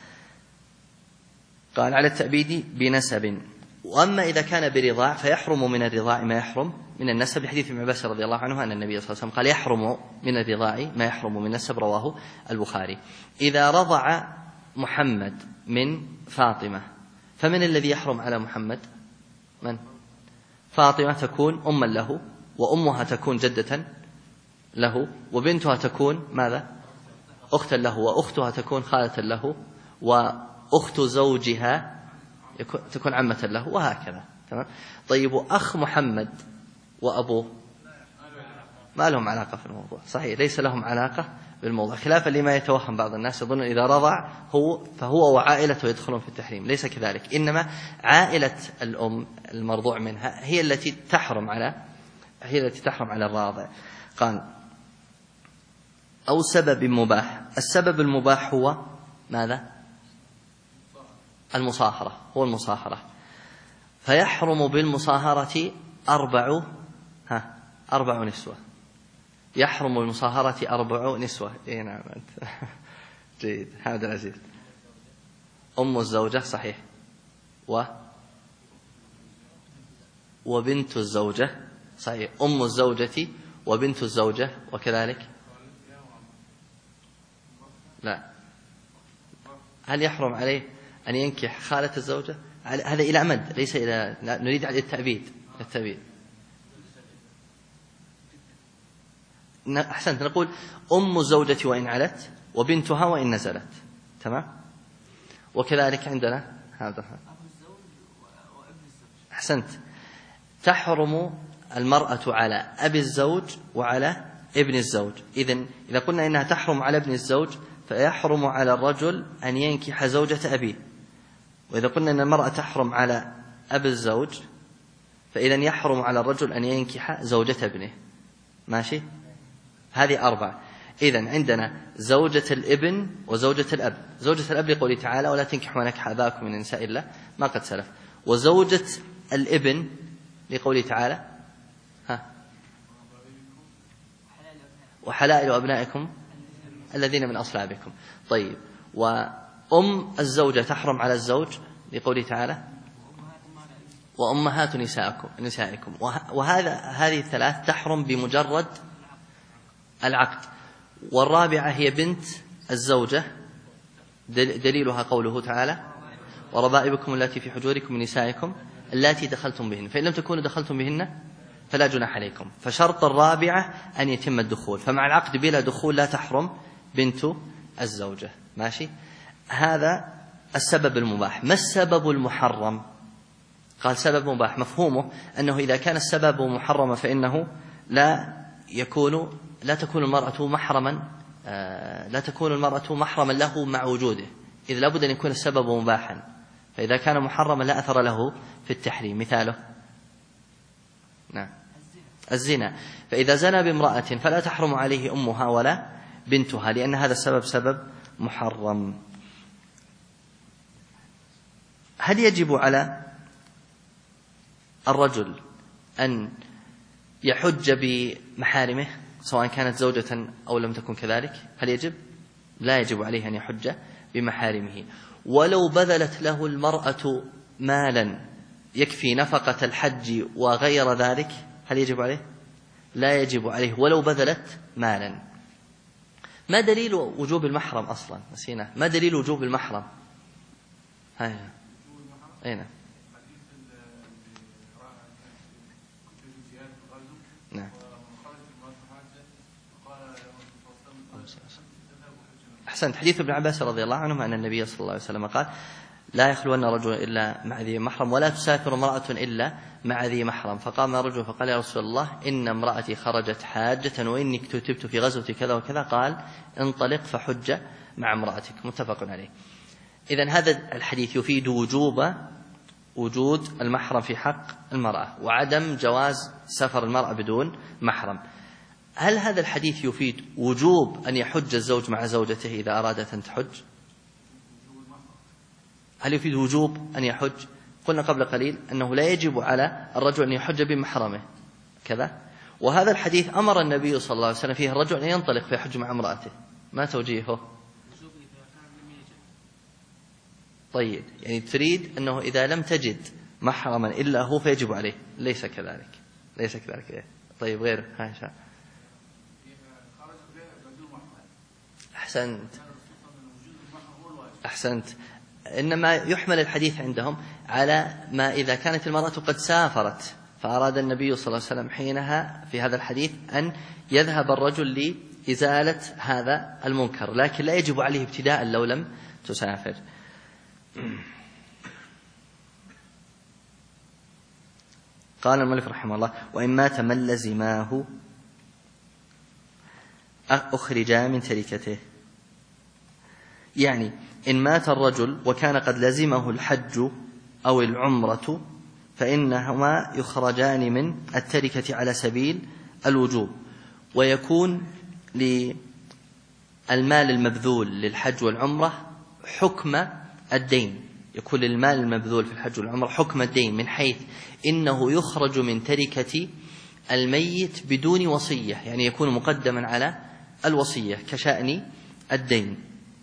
قال على التأبيد بنسب. وأما إذا كان برضاع فيحرم من الرضاع ما يحرم من النسب، حديث ابن عباس رضي الله عنه أن النبي صلى الله عليه وسلم قال يحرم من الرضاع ما يحرم من النسب، رواه البخاري. إذا رضع محمد من فاطمة فمن الذي يحرم على محمد؟ من؟ فاطمة تكون أما له، وأمها تكون جدة له، وبنتها تكون ماذا؟ أختا له، وأختها تكون خالة له، وأخت زوجها تكون عمة له، وهكذا. تمام. طيب، أخ محمد وأبوه ما لهم علاقة في الموضوع، صحيح ليس لهم علاقة بالموضوع، خلافا لما يتوهم بعض الناس يظن إذا رضع فهو وعائلته يدخلون في التحريم. ليس كذلك، إنما عائلة الأم المرضوع منها هي التي تحرم على الراضع. قال أو سبب مباح. السبب المباح هو ماذا؟ المصاهرة. فيحرم بالمصاهرة 4 نسوة. يحرم المصاهرة 4 نسوة. إيه نعم أنت. جيد، هذا العزيز. أم الزوجة صحيح، وبنت الزوجة صحيح، أم الزوجة وبنت الزوجة، وكذلك لا. هل يحرم عليه أن ينكح خالة الزوجة؟ هذا إلى أمد، ليس إلى، نريد على التأبيد. أحسنت، نقول أم الزوجة وإن علت، وبنتها وإن نزلت. تمام. وكذلك عندنا هذا. أحسنت. تحرم المرأة على أبي الزوج وعلى ابن الزوج. إذا قلنا إنها تحرم على ابن الزوج فيحرم على الرجل أن ينكح زوجة أبيه. وإذا قلنا أن المرأة تحرم على أبي الزوج فإذا يحرم على الرجل أن ينكح زوجة ابنه. ماشي؟ هذه 4. إذن عندنا زوجة الابن وزوجة الأب. زوجة الأب لقوله تعالى ولا تنكحوا ما نكح آباءكم من النساء إلا ما قد سلف. وزوجة الابن لقوله تعالى وحلائل أبنائكم الذين من أصلابكم. طيب، وأم الزوجة تحرم على الزوج لقوله تعالى وأمهات نسائكم. هذه الثلاث تحرم بمجرد العقد. والرابعة هي بنت الزوجة، دليلها قوله تعالى وربائبكم التي في حجوركم من نسائكم اللاتي دخلتم بهن، فإن لم تكونوا دخلتم بهن فلا جناح عليكم. فشرط الرابعة أن يتم الدخول، فمع العقد بلا دخول لا تحرم بنت الزوجة. ماشي؟ هذا السبب المباح. ما السبب المحرم؟ قال سبب مباح، مفهومه أنه إذا كان السبب محرما فإنه لا تكون المرأة محرما له مع وجوده، إذ لا بد أن يكون السبب مباحا. فإذا كان محرما لا أثر له في التحريم. مثاله نعم الزنا، فإذا زنى بامرأة فلا تحرم عليه أمها ولا بنتها، لأن هذا السبب سبب محرم. هل يجب على الرجل أن يحج بمحارمه سواء كانت زوجة أو لم تكن كذلك؟ هل يجب؟ لا يجب عليه أن يحج بمحارمه. ولو بذلت له المرأة مالا يكفي نفقة الحج وغير ذلك هل يجب عليه؟ لا يجب عليه ولو بذلت مالا. ما دليل وجوب المحرم أصلا؟ نسينا. ما دليل وجوب المحرم؟ أين؟ نعم. أحسنت. حديث ابن عباس رضي الله عنه أن النبي صلى الله عليه وسلم قال لا يخلون رجل إلا مع ذي محرم ولا تسافر امرأة إلا مع ذي محرم. فقام رجل فقال يا رسول الله إن امرأتي خرجت حاجة وإني كتبت في غزوة كذا وكذا. قال انطلق فحج مع امرأتك. متفق عليه. إذن هذا الحديث يفيد وجود المحرم في حق المرأة وعدم جواز سفر المرأة بدون محرم. هل هذا الحديث يفيد وجوب أن يحج الزوج مع زوجته إذا أرادت أن تحج؟ هل يفيد وجوب أن يحج؟ قلنا قبل قليل أنه لا يجب على الرجل أن يحج بمحرمه كذا. وهذا الحديث أمر النبي صلى الله عليه وسلم فيه الرجل أن ينطلق فيحج مع امرأته. ما توجيهه؟ طيب، يعني تريد أنه إذا لم تجد محرما إلا هو فيجب عليه. ليس كذلك. ليس كذلك. طيب غيره. أحسنت. إنما يحمل الحديث عندهم على ما إذا كانت المرأة قد سافرت فأراد النبي صلى الله عليه وسلم حينها في هذا الحديث أن يذهب الرجل لإزالة هذا المنكر، لكن لا يجب عليه ابتداء لو لم تسافر. قال المؤلف رحمه الله وإن مات من لزماه أخرجا من تركته. يعني إن مات الرجل وكان قد لزمه الحج أو العمرة فإنهما يخرجان من التركة على سبيل الوجوب، ويكون للمال المبذول للحج والعمرة حكم الدين. يكون للمال المبذول في الحج والعمرة حكم الدين، من حيث إنه يخرج من تركة الميت بدون وصية، يعني يكون مقدما على الوصية كشأن الدين.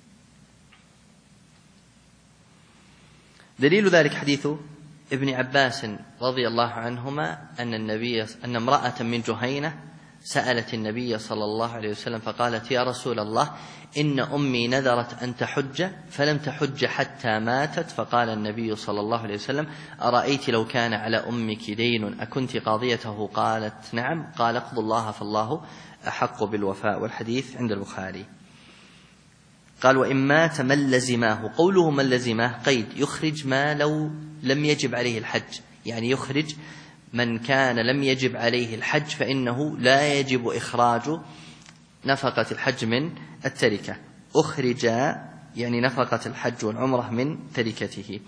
دليل ذلك حديث ابن عباس رضي الله عنهما أن امرأة من جهينة سألت النبي صلى الله عليه وسلم فقالت يا رسول الله إن أمي نذرت أن تحج فلم تحج حتى ماتت. فقال النبي صلى الله عليه وسلم أرأيت لو كان على أمك دين أكنت قاضيته؟ قالت نعم. قال اقضوا الله فالله أحق بالوفاء. والحديث عند البخاري. قال وإن مات من لزماه. قوله من لزماه قيد، يخرج ما لو لم يجب عليه الحج، يعني يخرج من كان لم يجب عليه الحج فإنه لا يجب إخراج نفقة الحج من التركة. أخرج يعني نفقة الحج والعمرة من تركته.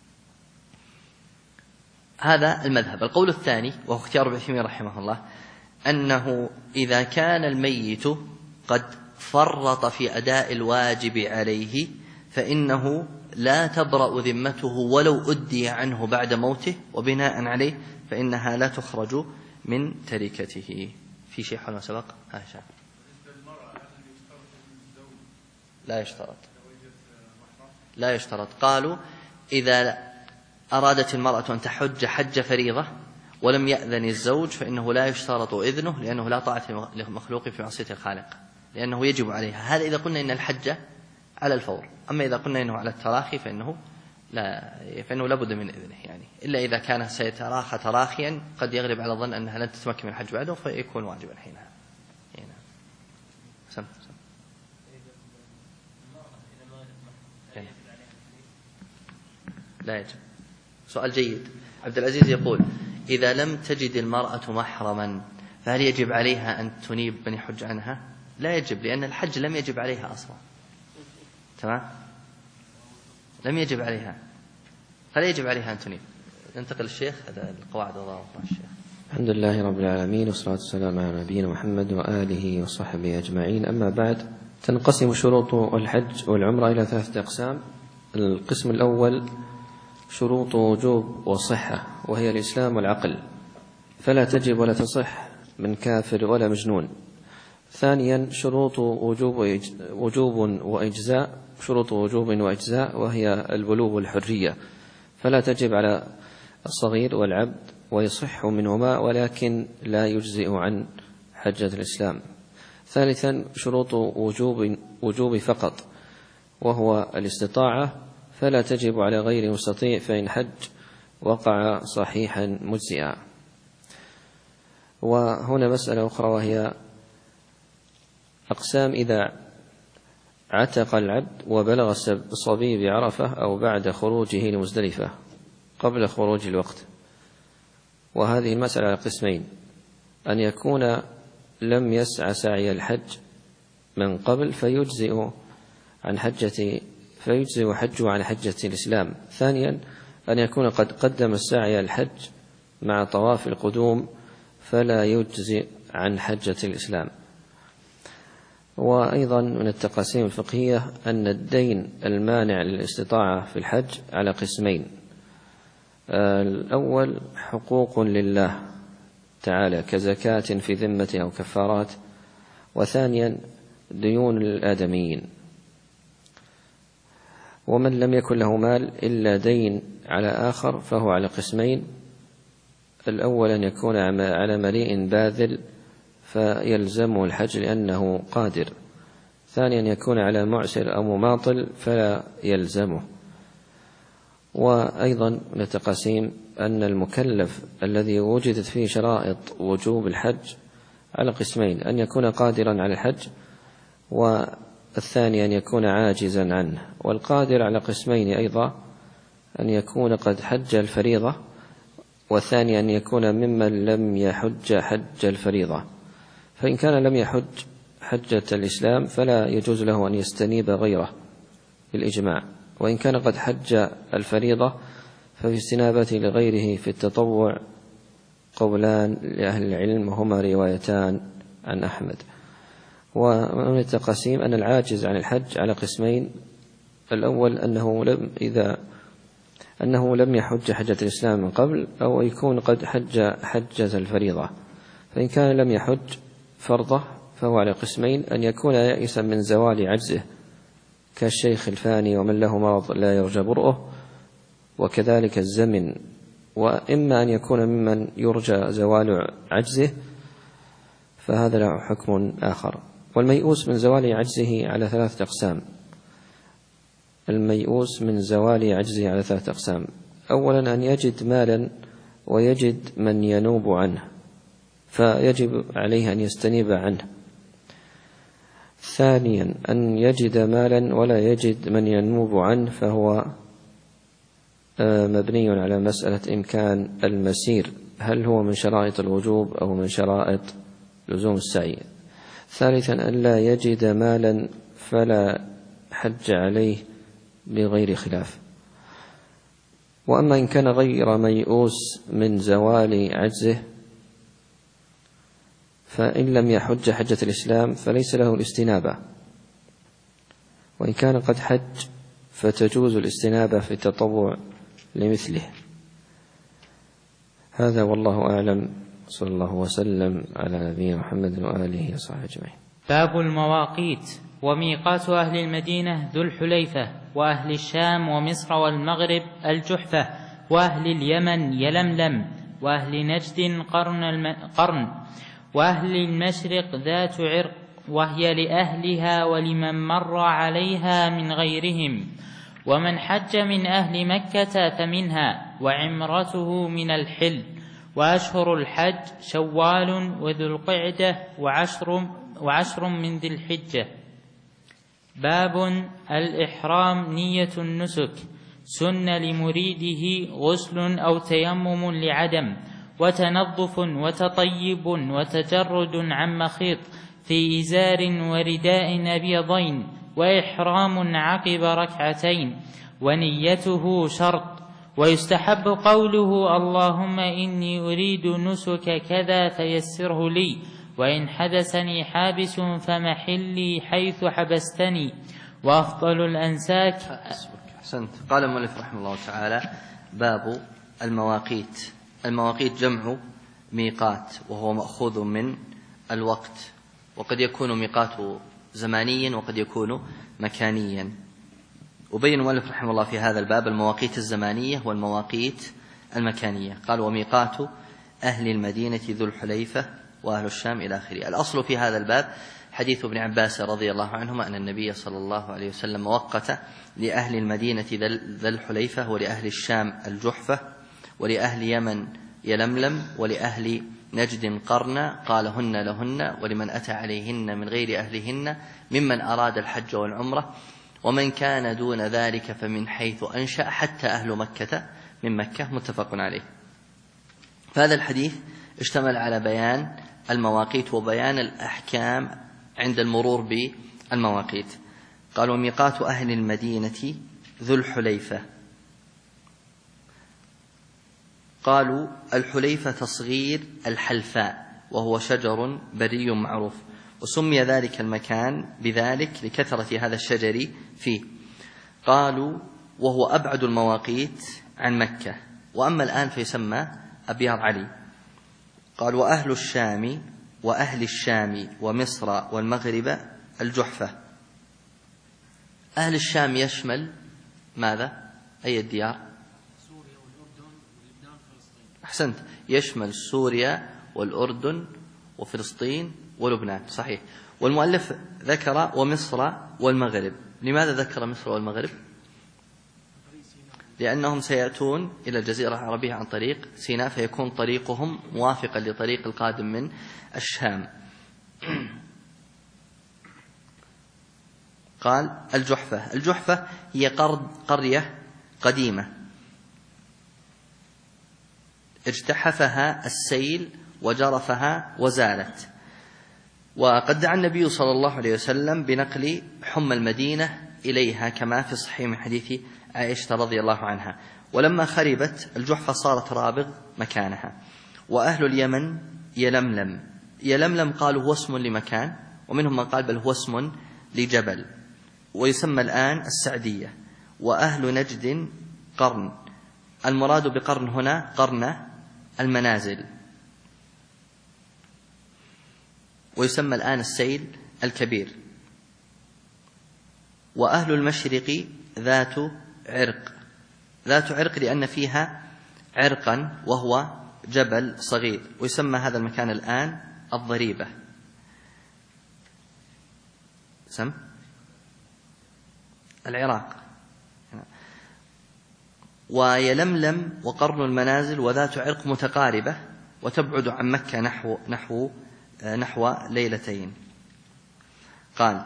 هذا المذهب. القول الثاني وهو اختيار ابن عثيمين رحمه الله أنه إذا كان الميت قد فرط في أداء الواجب عليه فإنه لا تبرأ ذمته ولو أدي عنه بعد موته، وبناء عليه فإنها لا تخرج من تركته. في شيء حول ما سبق؟ لا يشترط. قالوا إذا أرادت المرأة أن تحج حج فريضة ولم يأذن الزوج فإنه لا يشترط إذنه، لأنه لا طاعة لمخلوق في معصية الخالق، لأنه يجب عليها. هذا إذا قلنا إن الحج على الفور. أما إذا قلنا إنه على التراخي فإنه لا بد من إذنه، يعني إلا إذا كان سيتراخى تراخيا قد يغلب على الظن أنها لن تتمكن من الحج بعده فيكون واجبا حينها. لا يجب. سؤال جيد. عبد العزيز يقول: إذا لم تجد المرأة محرما فهل يجب عليها أن تنيب من يحج عنها؟ لا يجب، لأن الحج لم يجب عليها أصلا. تمام؟ لم يجب عليها، فلا يجب عليها أن تنيب. ننتقل للشيخ. هذا القواعد وضعها الشيخ. الحمد لله رب العالمين، والصلاة والسلام على نبينا محمد وآله وصحبه أجمعين. أما بعد، تنقسم شروط الحج والعمرة إلى 3 أقسام. القسم الأول شروط وجوب وصحة، وهي الإسلام والعقل، فلا تجب ولا تصح من كافر ولا مجنون. ثانيا شروط وجوب وإجزاء، شروط وجوب وإجزاء، وهي البلوغ والحرية، فلا تجب على الصغير والعبد، ويصح منهما ولكن لا يجزئ عن حجة الإسلام. ثالثا شروط وجوب فقط، وهو الاستطاعة، فلا تجب على غير مستطيع، فإن حج وقع صحيحا مجزئا. وهنا مسألة أخرى، وهي أقسام إذا عتق العبد وبلغ الصبي بعرفة أو بعد خروجه لمزدلفة قبل خروج الوقت. وهذه المسألة على قسمين: أن يكون لم يسعى سعي الحج من قبل فيجزئ حجه عن حجة الإسلام. ثانيا أن يكون قد قدم السعي الحج مع طواف القدوم فلا يجزئ عن حجة الإسلام. وأيضا من التقاسيم الفقهية أن الدين المانع للاستطاعة في الحج على قسمين: الأول حقوق لله تعالى كزكاة في ذمة أو كفارات، وثانيا ديون للآدميين. ومن لم يكن له مال إلا دين على آخر فهو على قسمين: الأول أن يكون على مليء باذل فيلزمه الحج لأنه قادر. ثانيا أن يكون على معسر أو مماطل فلا يلزمه. وأيضا من التقاسيم أن المكلف الذي وجدت فيه شرائط وجوب الحج على قسمين: أن يكون قادرا على الحج، والثاني أن يكون عاجزا عنه. والقادر على قسمين أيضا: أن يكون قد حج الفريضة، والثاني أن يكون ممن لم يحج حج الفريضة. فإن كان لم يحج حجة الإسلام فلا يجوز له أن يستنيب غيره بالإجماع. وإن كان قد حج الفريضة ففي استنابته لغيره في التطوع قولان لأهل العلم، وهما روايتان عن أحمد. ومن التقاسيم أن العاجز عن الحج على قسمين: الأول أنه لم يحج حجة الإسلام من قبل، أو يكون قد حج حجة الفريضة. فإن كان لم يحج فرضة فهو على قسمين: أن يكون يائسا من زوال عجزه كالشيخ الفاني ومن له مرض لا يرجى برؤه، وكذلك الزمن. وإما أن يكون ممن يرجى زوال عجزه، فهذا له حكم آخر. والميؤوس من زوال عجزه على 3 أقسام. الميؤوس من زوال عجزه على 3 أقسام: أولا أن يجد مالا ويجد من ينوب عنه فيجب عليه أن يستنيب عنه. ثانيا أن يجد مالا ولا يجد من ينوب عنه، فهو مبني على مسألة إمكان المسير، هل هو من شرائط الوجوب أو من شرائط لزوم السعي. ثالثا أن لا يجد مالا فلا حج عليه بغير خلاف. وأما إن كان غير ميؤوس من زوال عجزه فإن لم يحج حجة الإسلام فليس له الاستنابة، وإن كان قد حج فتجوز الاستنابة في التطوع لمثله. هذا والله أعلم، صلى الله وسلم على نبينا محمد وآله وصحبه أجمعين. باب المواقيت. وميقات أهل المدينة ذو الحليفة، وأهل الشام ومصر والمغرب الجحفة، وأهل اليمن يلملم، وأهل نجد قرن، وأهل المشرق ذات عرق، وهي لأهلها ولمن مر عليها من غيرهم. ومن حج من أهل مكة فمنها، وعمرته من الحل. وأشهر الحج شوال وذو القعدة وعشر من ذي الحجة. باب الإحرام نية النسك. سن لمريده غسل أو تيمم لعدم، وتنظف وتطيب وتجرد عن مخيط في إزار ورداء أبيضين، وإحرام عقب ركعتين، ونيته شرط. ويستحب قوله اللهم إني أريد نسك كذا فيسره لي، وإن حدثني حابس فمحلي حيث حبستني. وأفضل الأنساك. أحسنت. قال المؤلف رحمه الله تعالى: باب المواقيت. المواقيت جمع ميقات، وهو مأخوذ من الوقت، وقد يكون ميقات زمانيا وقد يكون مكانيا. وبين المؤلف رحمه الله في هذا الباب المواقيت الزمانية والمواقيت المكانية. قال: وميقات أهل المدينة ذو الحليفة وأهل الشام إلى آخره. الأصل في هذا الباب حديث ابن عباس رضي الله عنهما أن النبي صلى الله عليه وسلم وقت لأهل المدينة ذا الحليفة، ولأهل الشام الجحفة، ولأهل يمن يلملم، ولأهل نجد قرن، قال هن لهن ولمن أتى عليهن من غير أهلهن ممن أراد الحج والعمرة، ومن كان دون ذلك فمن حيث أنشأ، حتى أهل مكة من مكة. متفق عليه. فهذا الحديث اشتمل على بيان المواقيت وبيان الأحكام عند المرور بالمواقيت. قالوا: ميقات أهل المدينة ذو الحليفة. قالوا: الحليفة تصغير الحلفاء، وهو شجر بري معروف، وسمي ذلك المكان بذلك لكثرة هذا الشجر فيه. قالوا: وهو أبعد المواقيت عن مكة، وأما الآن فيسمى أبيار علي. قال: وأهل الشام وأهل الشام ومصر والمغرب الجحفة. أهل الشام يشمل ماذا؟ أي الديار؟ سوريا والأردن ولبنان وفلسطين. أحسنت، يشمل سوريا والأردن وفلسطين ولبنان، صحيح. والمؤلف ذكر ومصر والمغرب. لماذا ذكر مصر والمغرب؟ لأنهم سيأتون إلى الجزيرة العربية عن طريق سيناء، فيكون طريقهم موافقا لطريق القادم من الشام. قال: الجحفة. الجحفة هي قرية قديمة اجتحفها السيل وجرفها وزالت، وقد دعا النبي صلى الله عليه وسلم بنقل حمى المدينة إليها، كما في صحيح من حديث عائشة رضي الله عنها. ولما خربت الجحفة صارت رابغ مكانها. وأهل اليمن يلملم. يلملم قالوا هو اسم لمكان، ومنهم من قال بل هو اسم لجبل، ويسمى الآن السعدية. وأهل نجد قرن. المراد بقرن هنا قرن المنازل، ويسمى الآن السيل الكبير. وأهل المشرق ذات عرق. ذات عرق لأن فيها عرقا، وهو جبل صغير، ويسمى هذا المكان الآن الضريبة. سم العراق. ويلملم وقرن المنازل وذات عرق متقاربة، وتبعد عن مكة نحو ليلتين. قال: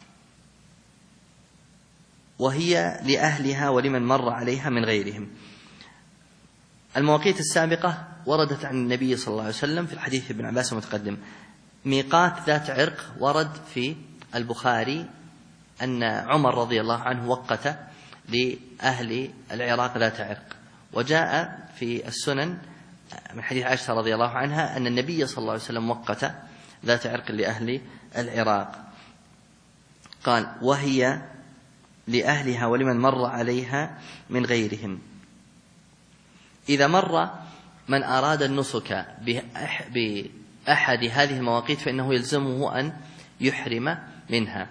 وهي لأهلها ولمن مر عليها من غيرهم. المواقيت السابقة وردت عن النبي صلى الله عليه وسلم في الحديث ابن عباس المتقدم. ميقات ذات عرق ورد في البخاري أن عمر رضي الله عنه وقت لأهل العراق ذات عرق. وجاء في السنن من حديث عائشة رضي الله عنها أن النبي صلى الله عليه وسلم وقت ذات عرق لأهل العراق. قال وهي لأهلها ولمن مر عليها من غيرهم. إذا مر من أراد النسك بأحد هذه المواقيت فإنه يلزمه أن يحرم منها،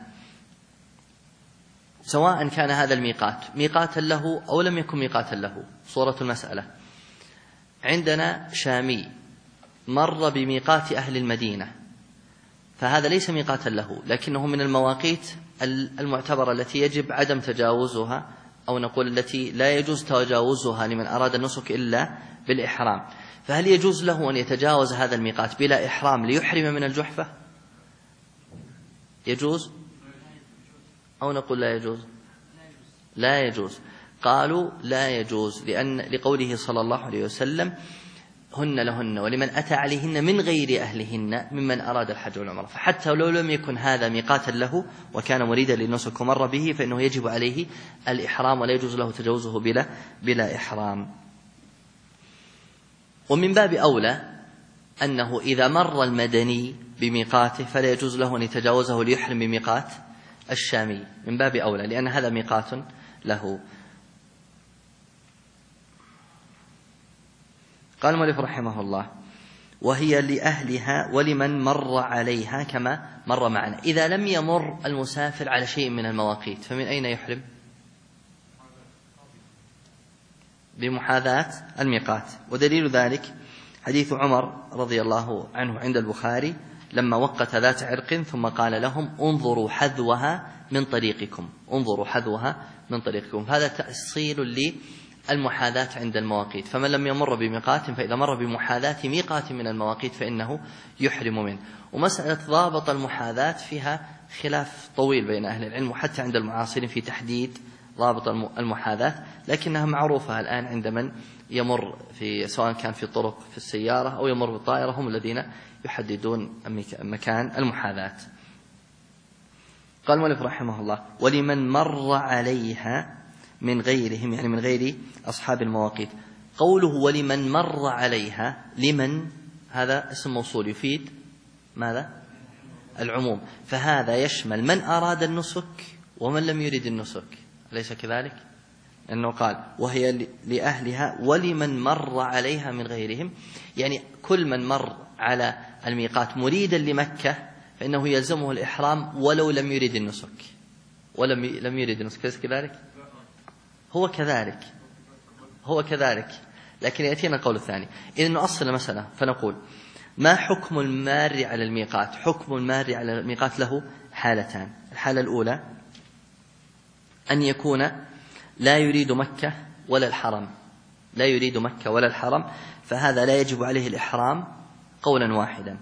سواء كان هذا الميقات ميقاتا له أو لم يكن ميقاتا له. صورة المسألة: عندنا شامي مر بميقات أهل المدينة، فهذا ليس ميقاتا له، لكنه من المواقيت المعتبرة التي يجب عدم تجاوزها، أو نقول التي لا يجوز تجاوزها لمن أراد النسك إلا بالإحرام. فهل يجوز له أن يتجاوز هذا الميقات بلا إحرام ليحرم من الجحفة؟ يجوز أو نقول لا يجوز؟ لا يجوز. قالوا لا يجوز لقوله صلى الله عليه وسلم: هن لهن ولمن أتى عليهن من غير أهلهن ممن أراد الحج والعمرة. فحتى لو لم يكن هذا ميقاتا له وكان مريدا للنسك ومر به فإنه يجب عليه الإحرام ولا يجوز له تجاوزه بلا إحرام. ومن باب أولى أنه إذا مر المدني بميقاته فلا يجوز له أن يتجاوزه ليحرم بميقات الشامي، من باب أولى، لأن هذا ميقات له. قال المؤلف رحمه الله: وهي لأهلها ولمن مر عليها كما مر معنا. إذا لم يمر المسافر على شيء من المواقيت فمن أين يحرم؟ بمحاذاة الميقات. ودليل ذلك حديث عمر رضي الله عنه عند البخاري لما وقت ذات عرق ثم قال لهم: انظروا حذوها من طريقكم، انظروا حذوها من طريقكم. هذا تأصيل للمحاذاة عند المواقيت. فمن لم يمر بميقات فإذا مر بمحاذاة ميقات من المواقيت فإنه يحرم منه. ومسألة ضابط المحاذاة فيها خلاف طويل بين أهل العلم وحتى عند المعاصرين في تحديد ضابط المحاذاة، لكنها معروفة الآن عند من يمر سواء كان في طرق في السيارة أو يمر بالطائرة، هم الذين يحددون مكان المحاذاة. قال المؤلف رحمه الله: ولمن مر عليها من غيرهم، يعني من غير أصحاب المواقيت. قوله ولمن مر عليها، لمن هذا اسم موصول يفيد ماذا؟ العموم، فهذا يشمل من أراد النسك ومن لم يرد النسك، أليس كذلك؟ أنه قال وهي لأهلها ولمن مر عليها من غيرهم، يعني كل من مر على الميقات مريدا لمكة فإنه يلزمه الإحرام ولو لم يرد النسك، ولم يرد النسك، أليس كذلك؟ هو كذلك، لكن يأتينا القول الثاني. إذا نؤصل المسألة فنقول: ما حكم المار على الميقات؟ حكم المار على الميقات له حالتان. الحالة الأولى أن يكون لا يريد مكة ولا الحرم، فهذا لا يجب عليه الإحرام قولا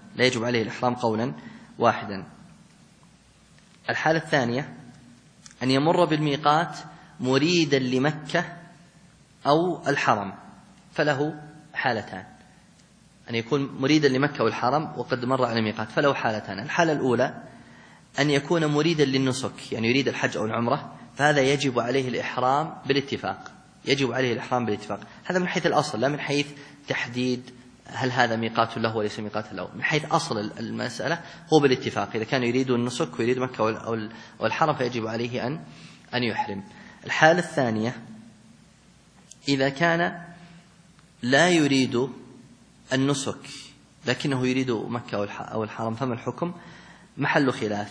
واحدا. الحالة الثانية أن يمر بالميقات مريدا لمكة أو الحرم، فله حالتان: أن يكون مريدا لمكة والحرم وقد مر على الميقات فله حالتان. الحالة الأولى أن يكون مريدا للنسك، يعني يريد الحج أو العمرة، فهذا يجب عليه الإحرام بالاتفاق. هذا من حيث الأصل، لا من حيث تحديد هل هذا ميقات له وليس ميقات له. من حيث أصل المسألة هو بالاتفاق، إذا كان يريد النسك ويريد مكة أو الحرم فيجب عليه أن يحرم. الحالة الثانية إذا كان لا يريد النسك لكنه يريد مكة أو الحرم، فما الحكم؟ محل خلاف.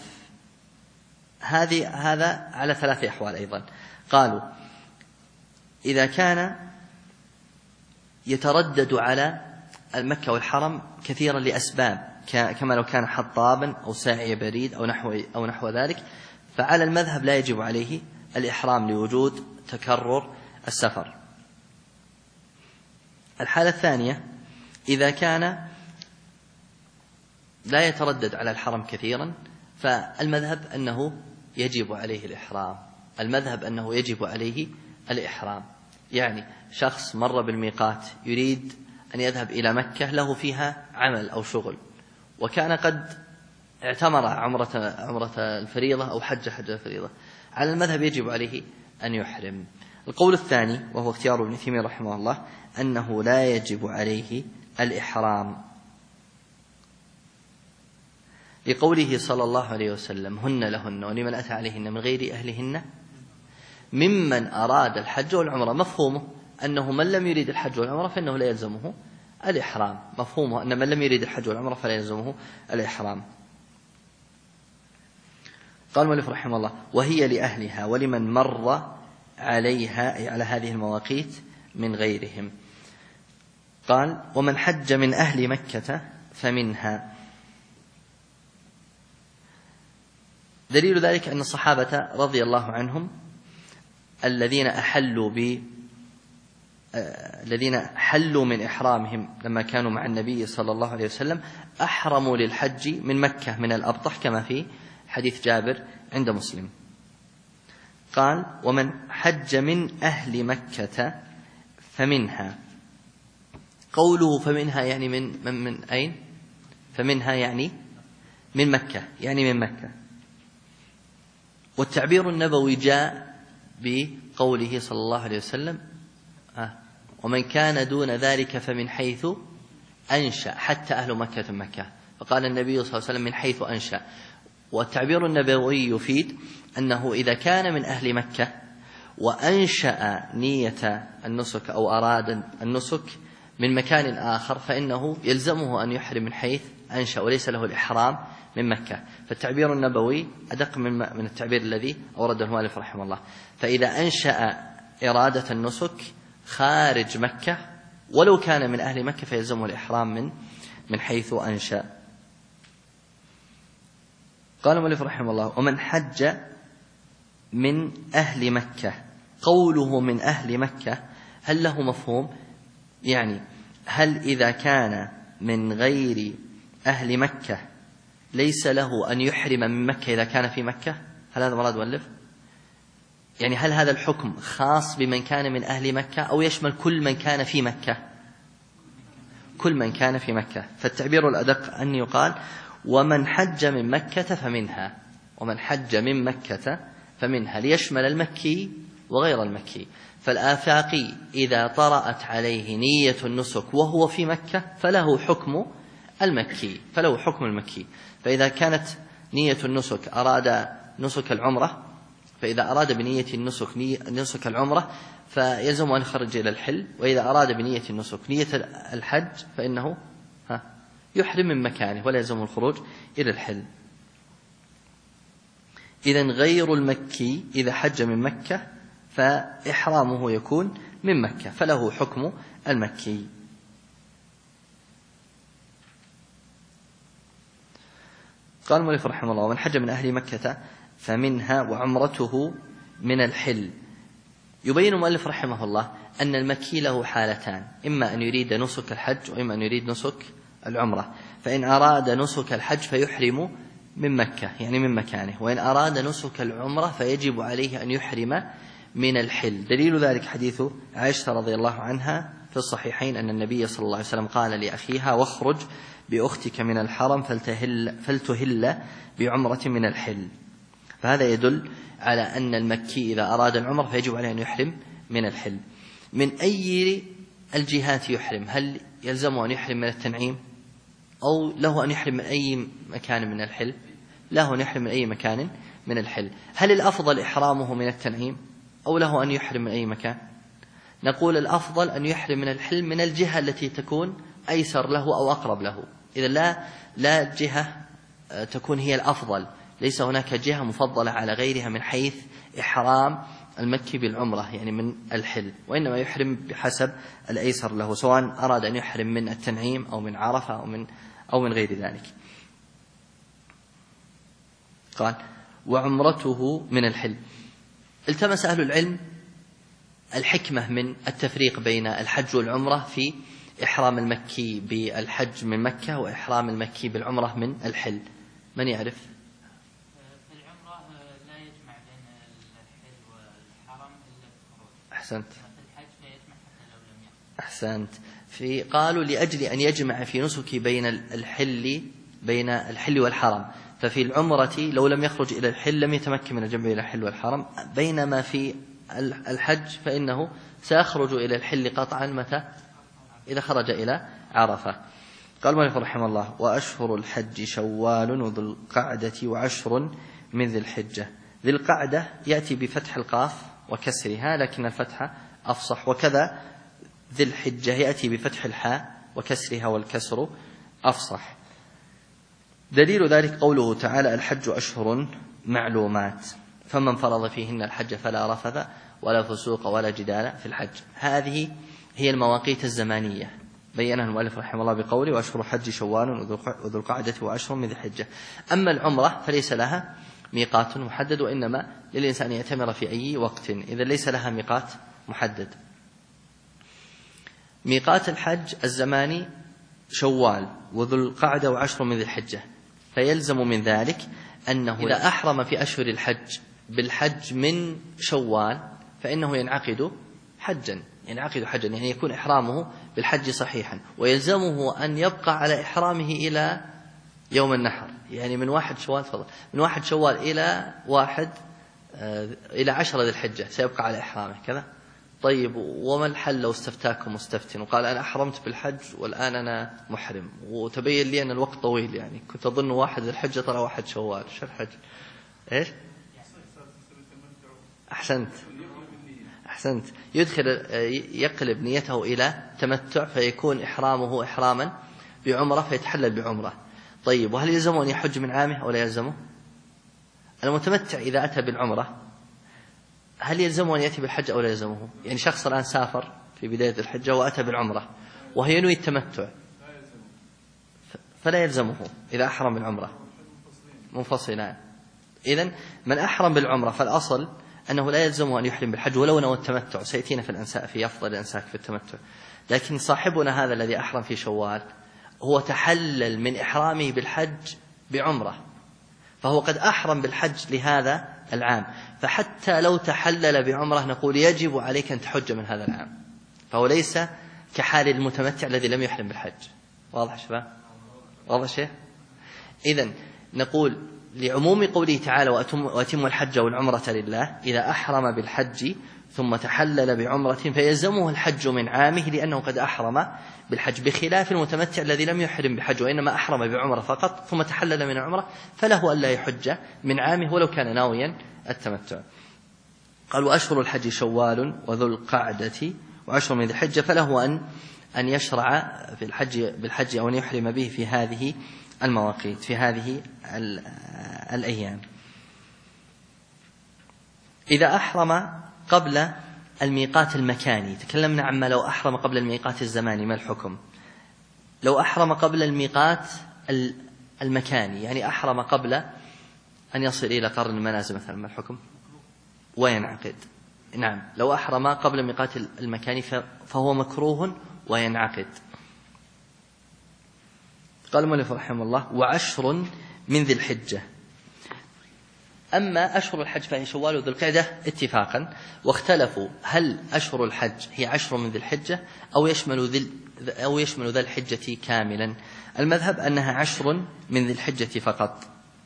هذا على 3 أحوال أيضا. قالوا: إذا كان يتردد على مكة والحرم كثيرا لأسباب، كما لو كان حطابا أو ساعي بريد أو نحو ذلك، فعلى المذهب لا يجب عليه الإحرام لوجود تكرر السفر. الحالة الثانية إذا كان لا يتردد على الحرم كثيرا، فالمذهب أنه يجب عليه الإحرام. يعني شخص مر بالميقات يريد أن يذهب إلى مكة، له فيها عمل أو شغل، وكان قد اعتمر عمرة الفريضة أو حج الفريضة، على المذهب يجب عليه أن يحرم. القول الثاني وهو اختيار ابن تيمية رحمه الله أنه لا يجب عليه الإحرام. لقوله صلى الله عليه وسلم هن لهن ولمن أتى عليهن من غير أهلهن ممن أراد الحج والعمرة. مفهومه أنه من لم يريد الحج والعمرة فإنه لا يلزمه الإحرام. مفهومه أن من لم يريد الحج والعمرة فلا يلزمه الإحرام. قال المؤلف رحمه الله وهي لأهلها ولمن مر عليها على هذه المواقيت من غيرهم. قال ومن حج من أهل مكة فمنها. دليل ذلك أن الصحابة رضي الله عنهم الذين حلوا من إحرامهم لما كانوا مع النبي صلى الله عليه وسلم أحرموا للحج من مكة من الأبطح كما في حديث جابر عند مسلم. قال ومن حج من أهل مكة فمنها. قوله فمنها يعني من أين؟ فمنها يعني من مكة، يعني من مكة. والتعبير النبوي جاء بقوله صلى الله عليه وسلم ومن كان دون ذلك فمن حيث أنشأ حتى أهل مكة مكة. فقال النبي صلى الله عليه وسلم من حيث أنشأ. والتعبير النبوي يفيد أنه إذا كان من أهل مكة وأنشأ نية النسك أو أراد النسك من مكان آخر فإنه يلزمه أن يحرم من حيث أنشأ وليس له الإحرام من مكة. فالتعبير النبوي أدق من التعبير الذي أورده المؤلف رحمه الله. فإذا أنشأ إرادة النسك خارج مكة ولو كان من أهل مكة فيلزمه الإحرام من حيث أنشأ. قال المؤلف رحمه الله ومن حج من أهل مكة. قوله من أهل مكة هل له مفهوم؟ يعني هل إذا كان من غير أهل مكة ليس له أن يحرم من مكة إذا كان في مكة؟ هل هذا مراد مؤلف؟ يعني هل هذا الحكم خاص بمن كان من أهل مكة أو يشمل كل من كان في مكة؟ كل من كان في مكة. فالتعبير الأدق أن يقال ومن حج من مكة فمنها. ومن حج من مكة فمنها ليشمل المكي وغير المكي. فالآفاقي إذا طرأت عليه نية النسك وهو في مكة فله حكم المكي. فإذا كانت نية النسك أراد نسك العمرة فإذا أراد بنية النسك نسك العمرة فيلزم أن يخرج إلى الحل. وإذا أراد بنية النسك نية الحج فإنه يحرم من مكانه ولا يلزمه الخروج إلى الحل. إذن غير المكي إذا حج من مكة فإحرامه يكون من مكة فله حكم المكي. قال المؤلف رحمه الله ومن حج من أهل مكة فمنها وعمرته من الحل. يبين المؤلف رحمه الله أن المكي له حالتان، إما أن يريد نسك الحج وإما أن يريد نسك العمرة. فإن أراد نسك الحج فيحرم من مكة يعني من مكانه، وإن أراد نسك العمرة فيجب عليه أن يحرم من الحل. دليل ذلك حديث عائشة رضي الله عنها في الصحيحين أن النبي صلى الله عليه وسلم قال لأخيها واخرج بأختك من الحرم فلتهل بعمرة من الحل. فهذا يدل على أن المكي إذا أراد العمرة فيجب عليه أن يحرم من الحل. من أي الجهات يحرم؟ هل يلزم أن يحرم من التنعيم أو له أن يحرم من أي مكان من الحل؟ له أن يحرم من أي مكان من الحل. هل الأفضل إحرامه من التنعيم أو له أن يحرم من أي مكان؟ نقول الأفضل أن يحرم من الحل من الجهة التي تكون أيسر له أو أقرب له. إذا لا جهة تكون هي الأفضل، ليس هناك جهة مفضلة على غيرها من حيث إحرام المكي بالعمرة يعني من الحل، وإنما يحرم بحسب الأيسر له، سواء أراد أن يحرم من التنعيم أو من عرفة أو من غير ذلك. قال وعمرته من الحل. التمس أهل العلم الحكمة من التفريق بين الحج والعمرة في إحرام المكي بالحج من مكة وإحرام المكي بالعمرة من الحل. من يعرف؟ في العمرة لا يجمع بين الحل والحرم إلا بالخروج. أحسنت. في الحج فيجمع حتى لو لم يخرج. أحسنت. قالوا لأجل أن يجمع في نسك بين الحل والحرم، ففي العمرة لو لم يخرج إلى الحل لم يتمكن من الجمع إلى الحل والحرم، بينما في الحج فإنه سيخرج إلى الحل قطعا متى؟ إذا خرج إلى عرفة. قال المؤلف رحمه الله: وأشهر الحج شوال وذو القعدة وعشر من ذي الحجة. ذي القعدة يأتي بفتح القاف وكسرها لكن الفتحة أفصح، وكذا ذي الحجة يأتي بفتح الحاء وكسرها والكسر أفصح. دليل ذلك قوله تعالى: الحج أشهر معلومات، فمن فرض فيهن الحج فلا رفث ولا فسوق ولا جدال في الحج. هذه هي المواقيت الزمانية بينها المؤلف رحمه الله بقوله: وأشهر الحج شوال وذو القعدة وعشر من ذي الحجة. أما العمرة فليس لها ميقات محدد، وإنما للإنسان يعتمر في أي وقت، إذا ليس لها ميقات محدد. ميقات الحج الزماني شوال وذو القعدة وعشر من ذي الحجة، فيلزم من ذلك أنه إذا أحرم في أشهر الحج بالحج من شوال فإنه ينعقد حجا، يعني يكون إحرامه بالحج صحيحا، ويلزمه أن يبقى على إحرامه إلى يوم النحر، يعني من 1 شوال إلى 10 ذي الحجة سيبقى على إحرامه كذا. طيب، وما الحل لو استفتاكم مستفتن وقال: أنا أحرمت بالحج والآن أنا محرم، وتبين لي أن الوقت طويل، يعني كنت أظن 1 ذي الحجة طلع 1 شوال، شو الحج؟ إيش؟ أحسنت. يقلب نيته إلى تمتع فيكون إحرامه إحراما بعمرة فيتحلل بعمرة. طيب، وهل يلزمه أن يحج من عامه أو لا يلزمه؟ المتمتع إذا أتى بالعمرة هل يلزمه أن يأتي بالحج أو لا يلزمه؟ يعني شخص الآن سافر في بداية الحجة وأتى بالعمرة وهي ينوي التمتع فلا يلزمه إذا أحرم بالعمرة منفصلا. إذن من أحرم بالعمرة فالأصل أنه لا يلزمه أن يحرم بالحج ولو نوى التمتع، سيأتينا في أفضل الأنساك في التمتع. لكن صاحبنا هذا الذي أحرم في شوال هو تحلل من إحرامه بالحج بعمرة، فهو قد أحرم بالحج لهذا العام، فحتى لو تحلل بعمرة نقول يجب عليك أن تحج من هذا العام، فهو ليس كحال المتمتع الذي لم يحرم بالحج. واضح شباب؟ واضح شيء؟ إذن نقول لعموم قوله تعالى: وأتم الحج والعمرة لله، إذا أحرم بالحج ثم تحلل بعمرة فيلزمه الحج من عامه لأنه قد أحرم بالحج، بخلاف المتمتع الذي لم يحرم بحج وإنما أحرم بعمرة فقط ثم تحلل من العمرة، فله ألا يحج من عامه ولو كان ناويا التمتع. قال: وأشهر الحج شوال وذو القعدة وعشر من ذي الحجة، فله أن يشرع في بالحج أو أن يحرم به في هذه المواقيت، في هذه الأيام. إذا أحرم قبل الميقات المكاني، تكلمنا عما لو أحرم قبل الميقات الزماني ما الحكم؟ لو أحرم قبل الميقات المكاني، يعني أحرم قبل أن يصل إلى قرن المنازل مثلا، ما الحكم؟ وينعقد. نعم، لو أحرم قبل الميقات المكاني فهو مكروه وينعقد. قال المؤلف رحمه الله: وعشر من ذي الحجة. أما أشهر الحج فهي شوال وذو القعدة اتفاقا، واختلفوا هل أشهر الحج هي 10 من ذي الحجة أو يشمل ذا الحجة كاملا. المذهب أنها 10 من ذي الحجة فقط.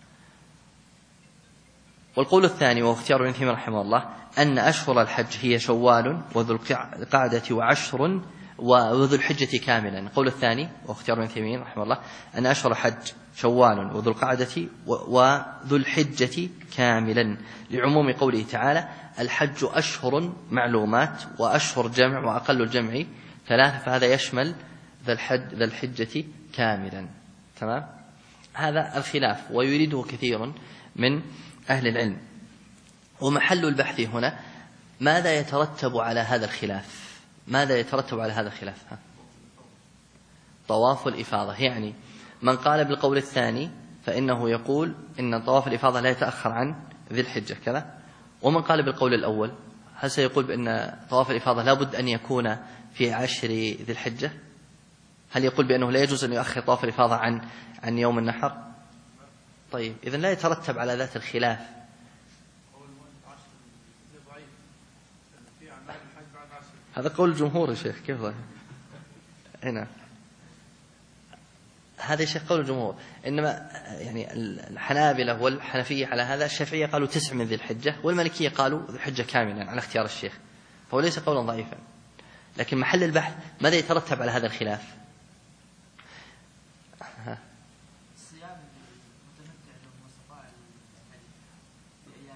والقول الثاني واختيار ابن تيمية رحمه الله أن أشهر الحج هي شوال وذو القعدة وعشر وذو الحجة كاملا. القول الثاني واختيار ابن تيمية رحمه الله أن أشهر الحج شوال وذو القعدة وذو الحجة كاملا، لعموم قوله تعالى: الحج أشهر معلومات، وأشهر جمع وأقل الجمع 3، فهذا يشمل ذا الحجة كاملا. تمام؟ هذا الخلاف ويريده كثير من أهل العلم. ومحل البحث هنا ماذا يترتب على هذا الخلاف؟ طواف الإفاضة. يعني من قال بالقول الثاني فإنه يقول إن طواف الإفاضة لا يتأخر عن ذي الحجة كذا، ومن قال بالقول الأول هل سيقول بأن طواف الإفاضة لا بد أن يكون في 10 ذي الحجة؟ هل يقول بأنه لا يجوز أن يؤخر طواف الإفاضة عن يوم النحر؟ طيب، إذن لا يترتب على ذات الخلاف. هذا قول الجمهور يا شيخ، كيف ظاهر هنا؟ هذا شيء قول الجمهور. إنما يعني الحنابلة والحنفية على هذا، الشافعية قالوا 9 من ذي الحجة، والمالكية قالوا ذي الحجة كاملا على اختيار الشيخ، فهو ليس قولا ضعيفا. لكن محل البحث ماذا يترتب على هذا الخلاف؟ الصيام المتمتع له واستطاع الحج في أيام